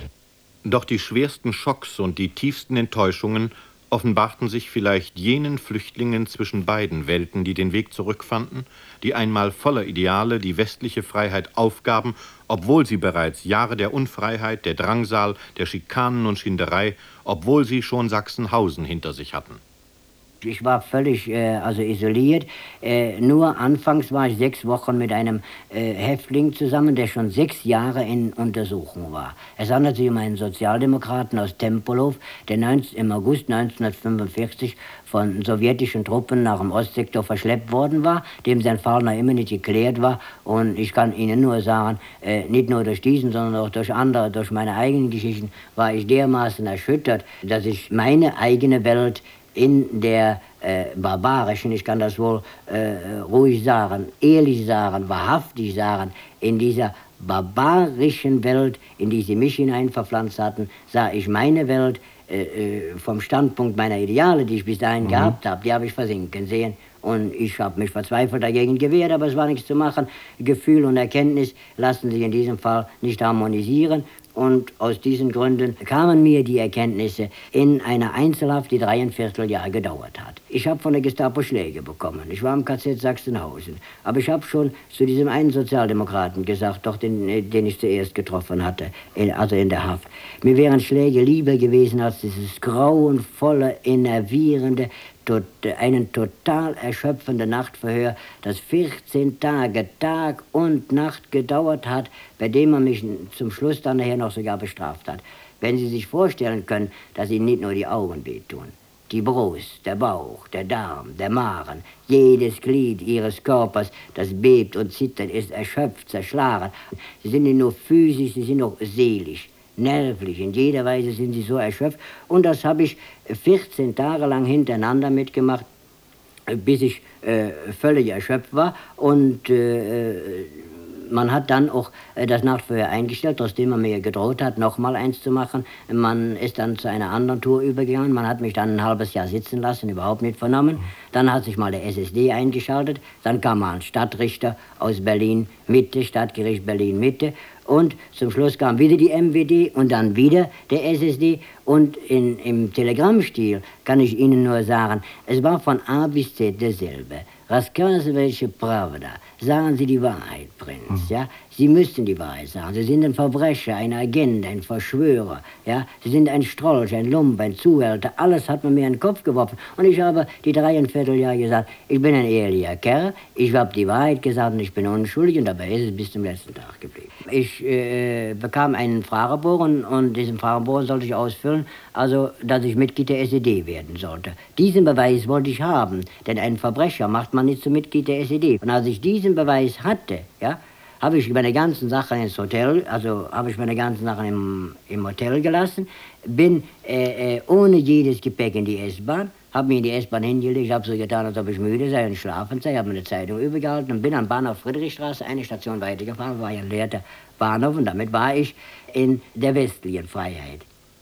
Speaker 2: Doch die schwersten Schocks und die tiefsten Enttäuschungen offenbarten sich vielleicht jenen Flüchtlingen zwischen beiden Welten, die den Weg zurückfanden, die einmal voller Ideale die westliche Freiheit aufgaben, obwohl sie bereits Jahre der Unfreiheit, der Drangsal, der Schikanen und Schinderei, obwohl sie schon Sachsenhausen hinter sich hatten.
Speaker 7: Ich war völlig äh, also isoliert. Äh, nur anfangs war ich sechs Wochen mit einem äh, Häftling zusammen, der schon sechs Jahre in Untersuchung war. Es handelt sich um einen Sozialdemokraten aus Tempelhof, der im August neunzehnhundertfünfundvierzig von sowjetischen Truppen nach dem Ostsektor verschleppt worden war, dem sein Fall noch immer nicht geklärt war. Und ich kann Ihnen nur sagen, äh, nicht nur durch diesen, sondern auch durch andere, durch meine eigenen Geschichten, war ich dermaßen erschüttert, dass ich meine eigene Welt in der äh, barbarischen, ich kann das wohl äh, ruhig sagen, ehrlich sagen, wahrhaftig sagen, in dieser barbarischen Welt, in die sie mich hinein verpflanzt hatten, sah ich meine Welt äh, vom Standpunkt meiner Ideale, die ich bis dahin mhm. gehabt habe, die habe ich versinken sehen. Und ich habe mich verzweifelt dagegen gewehrt, aber es war nichts zu machen. Gefühl und Erkenntnis lassen sich in diesem Fall nicht harmonisieren. Und aus diesen Gründen kamen mir die Erkenntnisse in einer Einzelhaft, die dreieinviertel Jahre gedauert hat. Ich habe von der Gestapo Schläge bekommen. Ich war im K Z Sachsenhausen. Aber ich habe schon zu diesem einen Sozialdemokraten gesagt, doch den, den ich zuerst getroffen hatte, in, also in der Haft. Mir wären Schläge lieber gewesen als dieses grauenvolle, enervierende, tot, einen total erschöpfenden Nachtverhör, das vierzehn Tage, Tag und Nacht gedauert hat, bei dem man mich zum Schluss dann nachher noch sogar bestraft hat. Wenn Sie sich vorstellen können, dass Ihnen nicht nur die Augen wehtun, die Brust, der Bauch, der Darm, der Magen, jedes Glied Ihres Körpers, das bebt und zittert, ist erschöpft, zerschlagen. Sie sind nicht nur physisch, Sie sind auch seelisch. Nervlich, in jeder Weise sind sie so erschöpft. Und das habe ich vierzehn Tage lang hintereinander mitgemacht, bis ich äh, völlig erschöpft war. Und äh, man hat dann auch äh, das Nachtverhör eingestellt, trotzdem man mir gedroht hat, nochmal eins zu machen. Man ist dann zu einer anderen Tour übergegangen. Man hat mich dann ein halbes Jahr sitzen lassen, überhaupt nicht vernommen. Dann hat sich mal der S S D eingeschaltet. Dann kam mal ein Stadtrichter aus Berlin-Mitte, Stadtgericht Berlin-Mitte. Und zum Schluss kam wieder die M W D und dann wieder der S S D. Und in, im Telegrammstil kann ich Ihnen nur sagen, es war von A bis Z derselbe. Рассказывайте правда. Sagen Sie die Wahrheit, Prinz, ja? Sie müssen die Wahrheit sagen. Sie sind ein Verbrecher, ein Agent, ein Verschwörer, ja? Sie sind ein Strolch, ein Lump, ein Zuhälter. Alles hat man mir in den Kopf geworfen. Und ich habe die dreieinviertel Jahre gesagt, ich bin ein ehrlicher Kerl, ich habe die Wahrheit gesagt und ich bin unschuldig und dabei ist es bis zum letzten Tag geblieben. Ich äh, bekam einen Fragebogen und diesen Fragebogen sollte ich ausfüllen, also dass ich Mitglied der S E D werden sollte. Diesen Beweis wollte ich haben, denn ein Verbrecher macht man nicht zum Mitglied der S E D. Und als ich diesen Beweis hatte, ja, habe ich meine ganzen Sachen ins Hotel, also habe ich meine ganzen Sachen im, im Hotel gelassen, bin äh, äh, ohne jedes Gepäck in die S-Bahn, habe mich in die S-Bahn hingelegt, habe so getan, als ob ich müde sei und schlafen sei, habe meine Zeitung übergehalten und bin am Bahnhof Friedrichstraße eine Station weitergefahren, war ein leerer Bahnhof und damit war ich in der westlichen Freiheit.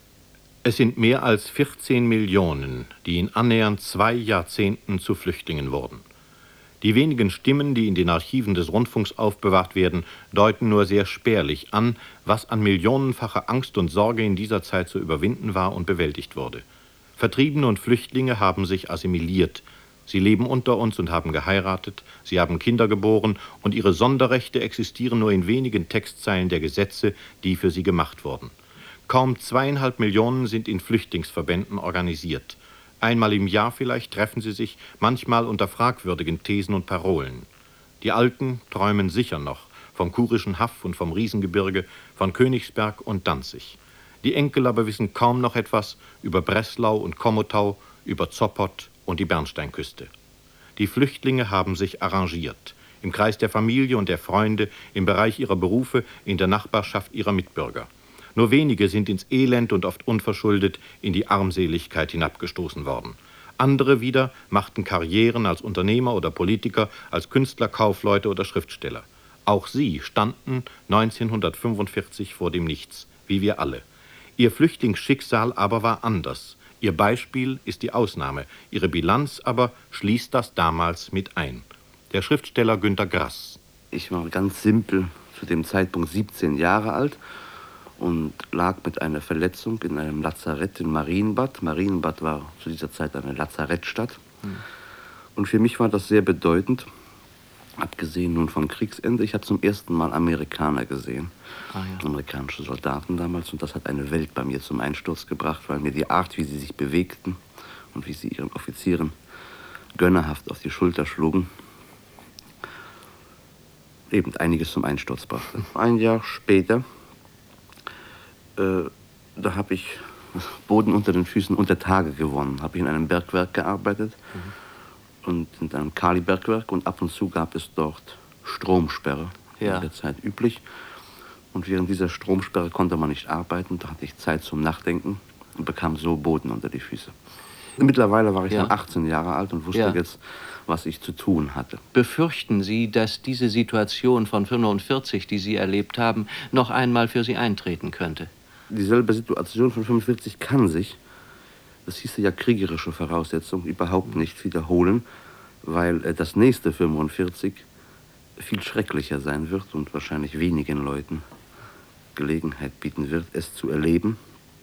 Speaker 2: Es sind mehr als vierzehn Millionen, die in annähernd zwei Jahrzehnten zu Flüchtlingen wurden. Die wenigen Stimmen, die in den Archiven des Rundfunks aufbewahrt werden, deuten nur sehr spärlich an, was an millionenfacher Angst und Sorge in dieser Zeit zu überwinden war und bewältigt wurde. Vertriebene und Flüchtlinge haben sich assimiliert. Sie leben unter uns und haben geheiratet, sie haben Kinder geboren und ihre Sonderrechte existieren nur in wenigen Textzeilen der Gesetze, die für sie gemacht wurden. Kaum zweieinhalb Millionen sind in Flüchtlingsverbänden organisiert. Einmal im Jahr vielleicht treffen sie sich, manchmal unter fragwürdigen Thesen und Parolen. Die Alten träumen sicher noch vom kurischen Haff und vom Riesengebirge, von Königsberg und Danzig. Die Enkel aber wissen kaum noch etwas über Breslau und Komotau, über Zoppot und die Bernsteinküste. Die Flüchtlinge haben sich arrangiert, im Kreis der Familie und der Freunde, im Bereich ihrer Berufe, in der Nachbarschaft ihrer Mitbürger. Nur wenige sind ins Elend und oft unverschuldet in die Armseligkeit hinabgestoßen worden. Andere wieder machten Karrieren als Unternehmer oder Politiker, als Künstler, Kaufleute oder Schriftsteller. Auch sie standen neunzehnhundertfünfundvierzig vor dem Nichts, wie wir alle. Ihr Flüchtlingsschicksal aber war anders. Ihr Beispiel ist die Ausnahme, ihre Bilanz aber schließt das damals mit ein. Der Schriftsteller Günter Grass.
Speaker 3: Ich war ganz simpel zu dem Zeitpunkt siebzehn Jahre alt und lag mit einer Verletzung in einem Lazarett in Marienbad. Marienbad war zu dieser Zeit eine Lazarettstadt. Mhm. Und für mich war das sehr bedeutend, abgesehen nun vom Kriegsende. Ich habe zum ersten Mal Amerikaner gesehen, ah, ja. amerikanische Soldaten damals. Und das hat eine Welt bei mir zum Einsturz gebracht, weil mir die Art, wie sie sich bewegten und wie sie ihren Offizieren gönnerhaft auf die Schulter schlugen, eben einiges zum Einsturz brachte. Ein Jahr später, äh, da habe ich Boden unter den Füßen unter Tage gewonnen. Habe ich in einem Bergwerk gearbeitet, mhm. und in einem Kalibergwerk, und ab und zu gab es dort Stromsperre, ja. in der Zeit üblich. Und während dieser Stromsperre konnte man nicht arbeiten, da hatte ich Zeit zum Nachdenken und bekam so Boden unter die Füße. Mittlerweile war ich ja. achtzehn Jahre alt und wusste ja. jetzt, was ich zu tun hatte.
Speaker 8: Befürchten Sie, dass diese Situation von fünfundvierzig, die Sie erlebt haben, noch einmal für Sie eintreten könnte?
Speaker 3: Dieselbe Situation von fünfundvierzig kann sich, das hieße ja kriegerische Voraussetzung, überhaupt nicht wiederholen, weil äh, das nächste fünfundvierzig viel schrecklicher sein wird und wahrscheinlich wenigen Leuten Gelegenheit bieten wird, es zu erleben.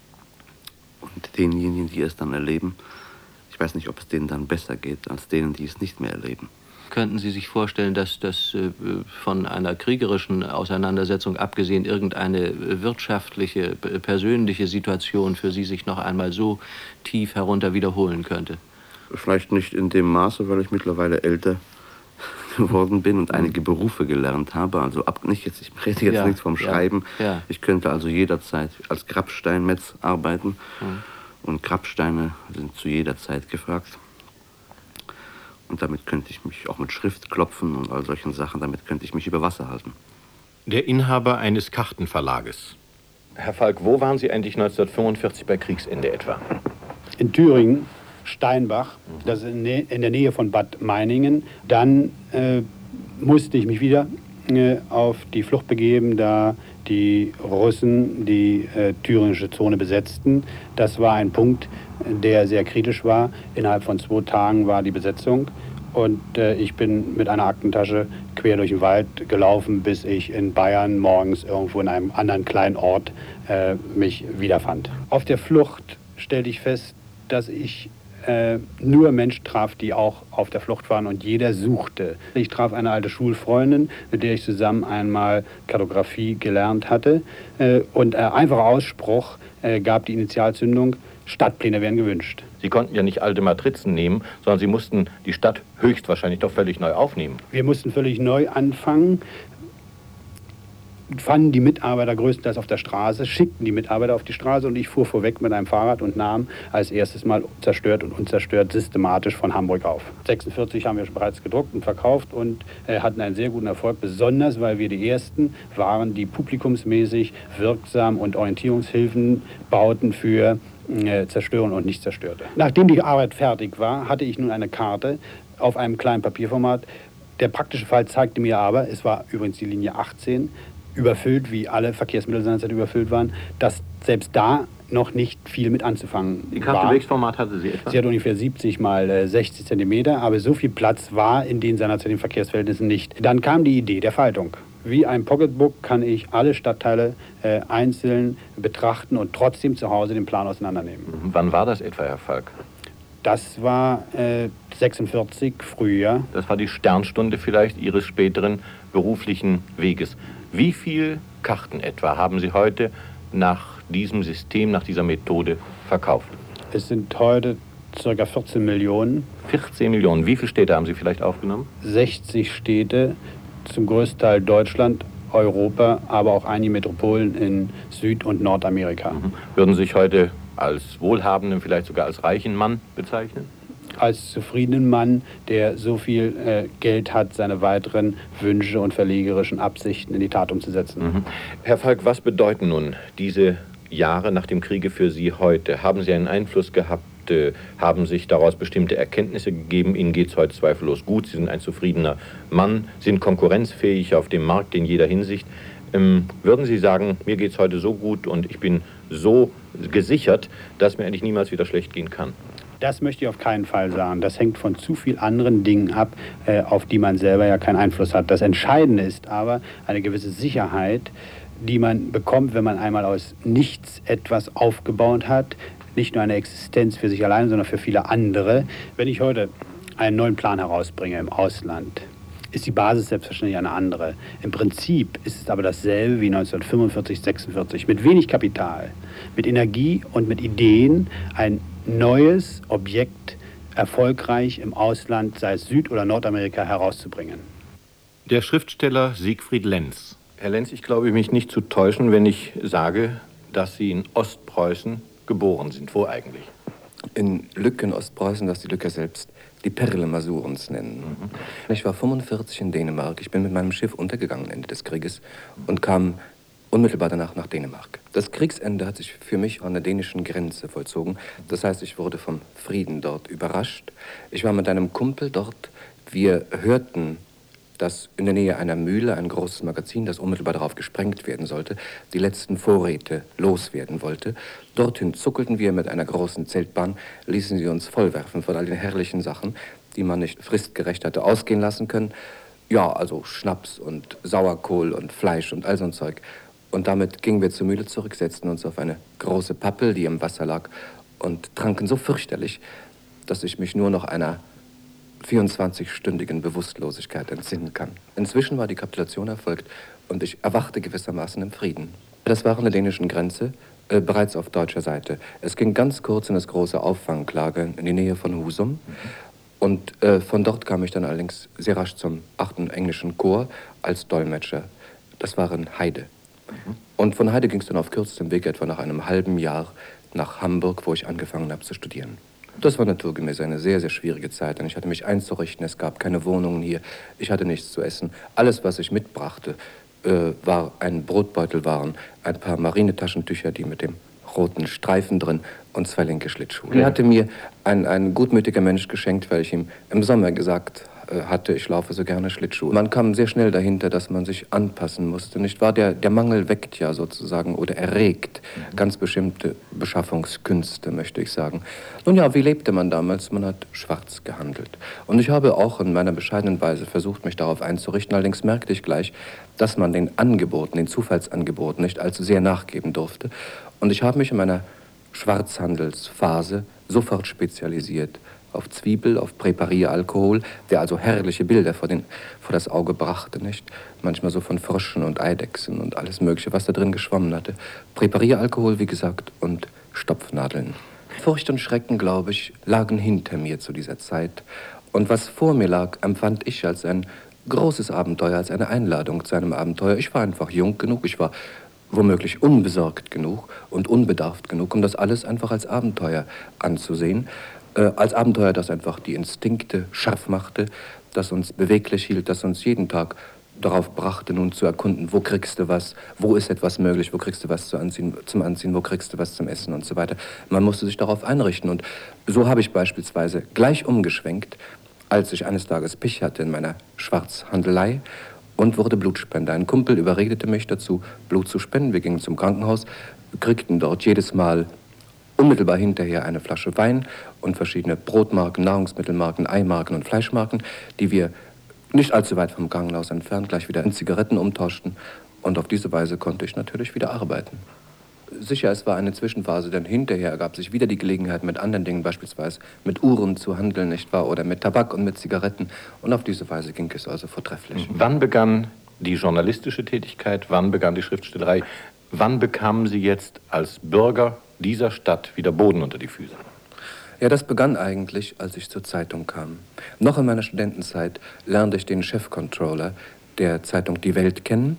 Speaker 3: Und denjenigen, die es dann erleben, ich weiß nicht, ob es denen dann besser geht, als denen, die es nicht mehr erleben.
Speaker 8: Könnten Sie sich vorstellen, dass das äh, von einer kriegerischen Auseinandersetzung abgesehen irgendeine wirtschaftliche, persönliche Situation für Sie sich noch einmal so tief herunter wiederholen könnte?
Speaker 3: Vielleicht nicht in dem Maße, weil ich mittlerweile älter geworden bin und einige Berufe gelernt habe. Also ab, nicht jetzt, ich rede jetzt ja, nicht vom Schreiben. Ja, ja. Ich könnte also jederzeit als Grabsteinmetz arbeiten. Mhm. Und Grabsteine sind zu jeder Zeit gefragt. Und damit könnte ich mich auch mit Schrift klopfen und all solchen Sachen, damit könnte ich mich über Wasser halten.
Speaker 2: Der Inhaber eines Kartenverlages. Herr Falk, wo waren Sie eigentlich neunzehnhundertfünfundvierzig bei Kriegsende etwa?
Speaker 11: In Thüringen, Steinbach, das ist in der Nähe von Bad Meiningen. Dann äh, musste ich mich wieder äh, auf die Flucht begeben, da die Russen die äh, thüringische Zone besetzten. Das war ein Punkt, der sehr kritisch war. Innerhalb von zwei Tagen war die Besetzung und äh, ich bin mit einer Aktentasche quer durch den Wald gelaufen, bis ich in Bayern morgens irgendwo in einem anderen kleinen Ort äh, mich wiederfand. Auf der Flucht stellte ich fest, dass ich äh, nur Menschen traf, die auch auf der Flucht waren und jeder suchte. Ich traf eine alte Schulfreundin, mit der ich zusammen einmal Kartografie gelernt hatte äh, und ein einfacher Ausspruch äh, gab die Initialzündung: Stadtpläne werden gewünscht.
Speaker 2: Sie konnten ja nicht alte Matrizen nehmen, sondern Sie mussten die Stadt höchstwahrscheinlich doch völlig neu aufnehmen.
Speaker 11: Wir mussten völlig neu anfangen, fanden die Mitarbeiter größtenteils auf der Straße, schickten die Mitarbeiter auf die Straße und ich fuhr vorweg mit einem Fahrrad und nahm als erstes mal zerstört und unzerstört systematisch von Hamburg auf. sechsundvierzig haben wir bereits gedruckt und verkauft und äh, hatten einen sehr guten Erfolg, besonders weil wir die Ersten waren, die publikumsmäßig wirksam und Orientierungshilfen bauten für äh, Zerstörung und nicht Zerstörte. Nachdem die Arbeit fertig war, hatte ich nun eine Karte auf einem kleinen Papierformat. Der praktische Fall zeigte mir aber, es war übrigens die Linie achtzehn, überfüllt, wie alle Verkehrsmittel seinerzeit überfüllt waren, dass selbst da noch nicht viel mit anzufangen
Speaker 2: Die Karte
Speaker 11: war.
Speaker 2: welches Format hatte sie etwa?
Speaker 11: Sie hat ungefähr siebzig mal sechzig Zentimeter, aber so viel Platz war in den seinerzeitigen Verkehrsverhältnissen nicht. Dann kam die Idee der Faltung. Wie ein Pocketbook kann ich alle Stadtteile äh, einzeln betrachten und trotzdem zu Hause den Plan auseinandernehmen.
Speaker 2: Wann war das etwa, Herr Falk?
Speaker 11: Das war äh, sechsundvierzig, Frühjahr.
Speaker 2: Das war die Sternstunde vielleicht Ihres späteren beruflichen Weges. Wie viele Karten etwa haben Sie heute nach diesem System, nach dieser Methode verkauft?
Speaker 11: Es sind heute ca. vierzehn Millionen.
Speaker 2: vierzehn Millionen. Wie viele Städte haben Sie vielleicht aufgenommen?
Speaker 11: sechzig Städte, zum größten Teil Deutschland, Europa, aber auch einige Metropolen in Süd- und Nordamerika.
Speaker 2: Mhm. Würden Sie sich heute als wohlhabenden, vielleicht sogar als reichen Mann bezeichnen?
Speaker 11: Als zufriedenen Mann, der so viel äh, Geld hat, seine weiteren Wünsche und verlegerischen Absichten in die Tat umzusetzen.
Speaker 2: Mhm. Herr Falk, was bedeuten nun diese Jahre nach dem Kriege für Sie heute? Haben Sie einen Einfluss gehabt? Äh, haben sich daraus bestimmte Erkenntnisse gegeben? Ihnen geht es heute zweifellos gut. Sie sind ein zufriedener Mann, sind konkurrenzfähig auf dem Markt in jeder Hinsicht. Ähm, würden Sie sagen, mir geht es heute so gut und ich bin so gesichert, dass mir eigentlich niemals wieder schlecht gehen kann?
Speaker 11: Das möchte ich auf keinen Fall sagen. Das hängt von zu vielen anderen Dingen ab, äh, auf die man selber ja keinen Einfluss hat. Das Entscheidende ist aber eine gewisse Sicherheit, die man bekommt, wenn man einmal aus nichts etwas aufgebaut hat. Nicht nur eine Existenz für sich allein, sondern für viele andere. Wenn ich heute einen neuen Plan herausbringe im Ausland, ist die Basis selbstverständlich eine andere. Im Prinzip ist es aber dasselbe wie neunzehnhundertfünfundvierzig, sechsundvierzig. Mit wenig Kapital, mit Energie und mit Ideen ein neues Objekt erfolgreich im Ausland, sei es Süd- oder Nordamerika, herauszubringen.
Speaker 2: Der Schriftsteller Siegfried Lenz. Herr Lenz, ich glaube, mich nicht zu täuschen, wenn ich sage, dass Sie in Ostpreußen geboren sind. Wo eigentlich?
Speaker 12: In Lück in Ostpreußen, das die Lücker selbst die Perle Masurens nennen. Mhm. Ich war fünfundvierzig in Dänemark. Ich bin mit meinem Schiff untergegangen Ende des Krieges und kam unmittelbar danach nach Dänemark. Das Kriegsende hat sich für mich an der dänischen Grenze vollzogen. Das heißt, ich wurde vom Frieden dort überrascht. Ich war mit einem Kumpel dort. Wir hörten, dass in der Nähe einer Mühle ein großes Magazin, das unmittelbar darauf gesprengt werden sollte, die letzten Vorräte loswerden wollte. Dorthin zuckelten wir mit einer großen Zeltbahn, ließen sie uns vollwerfen von all den herrlichen Sachen, die man nicht fristgerecht hatte ausgehen lassen können. Ja, also Schnaps und Sauerkohl und Fleisch und all so ein Zeug. Und damit gingen wir zur Mühle zurück, setzten uns auf eine große Pappel, die im Wasser lag, und tranken so fürchterlich, dass ich mich nur noch einer vierundzwanzigstündigen Bewusstlosigkeit entsinnen kann. Inzwischen war die Kapitulation erfolgt und ich erwachte gewissermaßen im Frieden. Das war an der dänischen Grenze, äh, bereits auf deutscher Seite. Es ging ganz kurz in das große Auffanglager in die Nähe von Husum. Und äh, von dort kam ich dann allerdings sehr rasch zum achten englischen Korps als Dolmetscher. Das war in Heide. Mhm. Und von Heide ging es dann auf kürzestem Weg etwa nach einem halben Jahr nach Hamburg, wo ich angefangen habe zu studieren. Das war naturgemäß eine sehr, sehr schwierige Zeit. Und ich hatte mich einzurichten, es gab keine Wohnungen hier, ich hatte nichts zu essen. Alles, was ich mitbrachte, äh, war ein Brotbeutel, waren ein paar Marinetaschentücher, die mit dem roten Streifen drin und zwei linke Schlittschuhe. Er hatte mir ein, ein gutmütiger Mensch geschenkt, weil ich ihm im Sommer gesagt äh, hatte, ich laufe so gerne Schlittschuhe. Man kam sehr schnell dahinter, dass man sich anpassen musste, nicht wahr? Der, der Mangel weckt ja sozusagen oder erregt mhm. ganz bestimmte Beschaffungskünste, möchte ich sagen. Nun ja, wie lebte man damals? Man hat schwarz gehandelt. Und ich habe auch in meiner bescheidenen Weise versucht, mich darauf einzurichten. Allerdings merkte ich gleich, dass man den Angeboten, den Zufallsangeboten nicht allzu sehr nachgeben durfte. Und ich habe mich in meiner Schwarzhandelsphase sofort spezialisiert auf Zwiebel, auf Präparieralkohol, der also herrliche Bilder vor, den, vor das Auge brachte, nicht? Manchmal so von Fröschen und Eidechsen und alles Mögliche, was da drin geschwommen hatte. Präparieralkohol, wie gesagt, und Stopfnadeln. Furcht und Schrecken, glaube ich, lagen hinter mir zu dieser Zeit. Und was vor mir lag, empfand ich als ein großes Abenteuer, als eine Einladung zu einem Abenteuer. Ich war einfach jung genug, ich war womöglich unbesorgt genug und unbedarft genug, um das alles einfach als Abenteuer anzusehen. Äh, als Abenteuer, das einfach die Instinkte scharf machte, das uns beweglich hielt, das uns jeden Tag darauf brachte, nun zu erkunden, wo kriegst du was, wo ist etwas möglich, wo kriegst du was zu anziehen, zum Anziehen, wo kriegst du was zum Essen und so weiter. Man musste sich darauf einrichten und so habe ich beispielsweise gleich umgeschwenkt, als ich eines Tages Pech hatte in meiner Schwarzhandelei und wurde Blutspender. Ein Kumpel überredete mich dazu, Blut zu spenden. Wir gingen zum Krankenhaus, kriegten dort jedes Mal unmittelbar hinterher eine Flasche Wein und verschiedene Brotmarken, Nahrungsmittelmarken, Eimarken und Fleischmarken, die wir nicht allzu weit vom Krankenhaus entfernt gleich wieder in Zigaretten umtauschten. Und auf diese Weise konnte ich natürlich wieder arbeiten. Sicher, es war eine Zwischenphase, denn hinterher ergab sich wieder die Gelegenheit, mit anderen Dingen, beispielsweise mit Uhren zu handeln, nicht wahr? Oder mit Tabak und mit Zigaretten. Und auf diese Weise ging es also vortrefflich.
Speaker 2: Wann begann die journalistische Tätigkeit? Wann begann die Schriftstellerei? Wann bekamen Sie jetzt als Bürger dieser Stadt wieder Boden unter die Füße?
Speaker 12: Ja, das begann eigentlich, als ich zur Zeitung kam. Noch in meiner Studentenzeit lernte ich den Chefcontroller der Zeitung Die Welt kennen,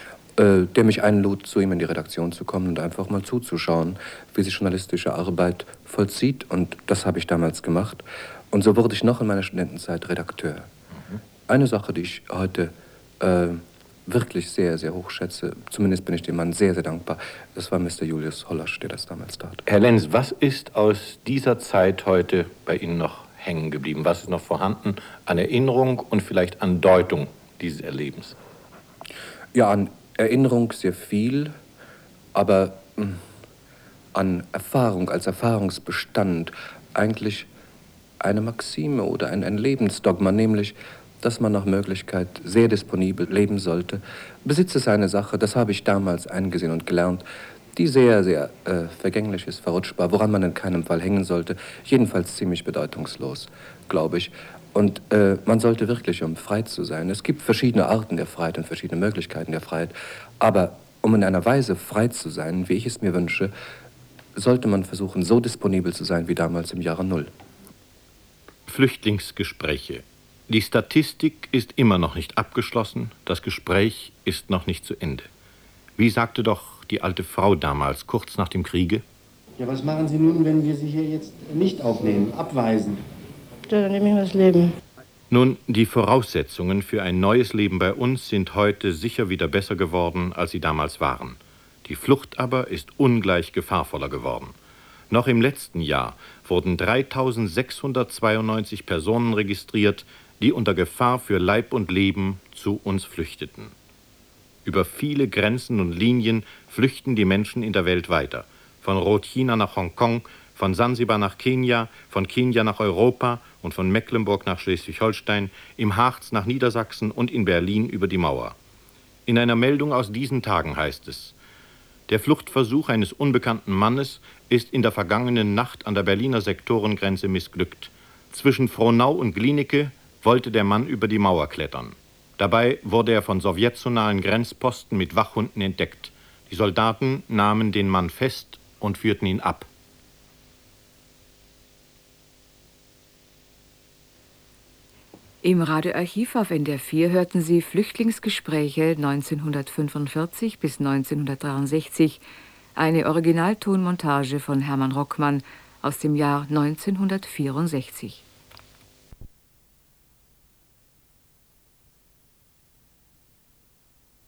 Speaker 12: äh, der mich einlud, zu ihm in die Redaktion zu kommen und einfach mal zuzuschauen, wie sich journalistische Arbeit vollzieht. Und das habe ich damals gemacht. Und so wurde ich noch in meiner Studentenzeit Redakteur. Mhm. Eine Sache, die ich heute äh, wirklich sehr, sehr hoch schätze, zumindest bin ich dem Mann sehr, sehr dankbar, das war Mister Julius Hollasch, der das damals tat.
Speaker 2: Herr Lenz, was ist aus dieser Zeit heute bei Ihnen noch hängen geblieben? Was ist noch vorhanden an Erinnerung und vielleicht an Deutung dieses Erlebens?
Speaker 12: Ja, an Erinnerung sehr viel, aber mh, an Erfahrung, als Erfahrungsbestand eigentlich eine Maxime oder ein, ein Lebensdogma, nämlich dass man nach Möglichkeit sehr disponibel leben sollte. Besitz ist eine Sache, das habe ich damals eingesehen und gelernt, die sehr, sehr äh, vergänglich ist, verrutschbar, woran man in keinem Fall hängen sollte, jedenfalls ziemlich bedeutungslos, glaube ich. Und äh, man sollte wirklich, um frei zu sein, es gibt verschiedene Arten der Freiheit und verschiedene Möglichkeiten der Freiheit, aber um in einer Weise frei zu sein, wie ich es mir wünsche, sollte man versuchen, so disponibel zu sein wie damals im Jahre Null.
Speaker 2: Flüchtlingsgespräche. Die Statistik ist immer noch nicht abgeschlossen, das Gespräch ist noch nicht zu Ende. Wie sagte doch die alte Frau damals, kurz nach dem Kriege?
Speaker 9: Ja, was machen Sie nun, wenn wir Sie hier jetzt nicht aufnehmen, abweisen?
Speaker 13: Ja, dann nehme ich mir das Leben.
Speaker 2: Nun, die Voraussetzungen für ein neues Leben bei uns sind heute sicher wieder besser geworden, als sie damals waren. Die Flucht aber ist ungleich gefahrvoller geworden. Noch im letzten Jahr wurden dreitausendsechshundertzweiundneunzig Personen registriert, die unter Gefahr für Leib und Leben zu uns flüchteten. Über viele Grenzen und Linien flüchten die Menschen in der Welt weiter. Von Rotchina nach Hongkong, von Sansibar nach Kenia, von Kenia nach Europa und von Mecklenburg nach Schleswig-Holstein, im Harz nach Niedersachsen und in Berlin über die Mauer. In einer Meldung aus diesen Tagen heißt es: Der Fluchtversuch eines unbekannten Mannes ist in der vergangenen Nacht an der Berliner Sektorengrenze missglückt. Zwischen Frohnau und Glienicke wollte der Mann über die Mauer klettern. Dabei wurde er von sowjetzonalen Grenzposten mit Wachhunden entdeckt. Die Soldaten nahmen den Mann fest und führten ihn ab.
Speaker 14: Im Radioarchiv auf N D R vier hörten Sie Flüchtlingsgespräche neunzehnhundertfünfundvierzig bis neunzehnhundertdreiundsechzig, eine Originaltonmontage von Hermann Rockmann aus dem Jahr neunzehnhundertvierundsechzig.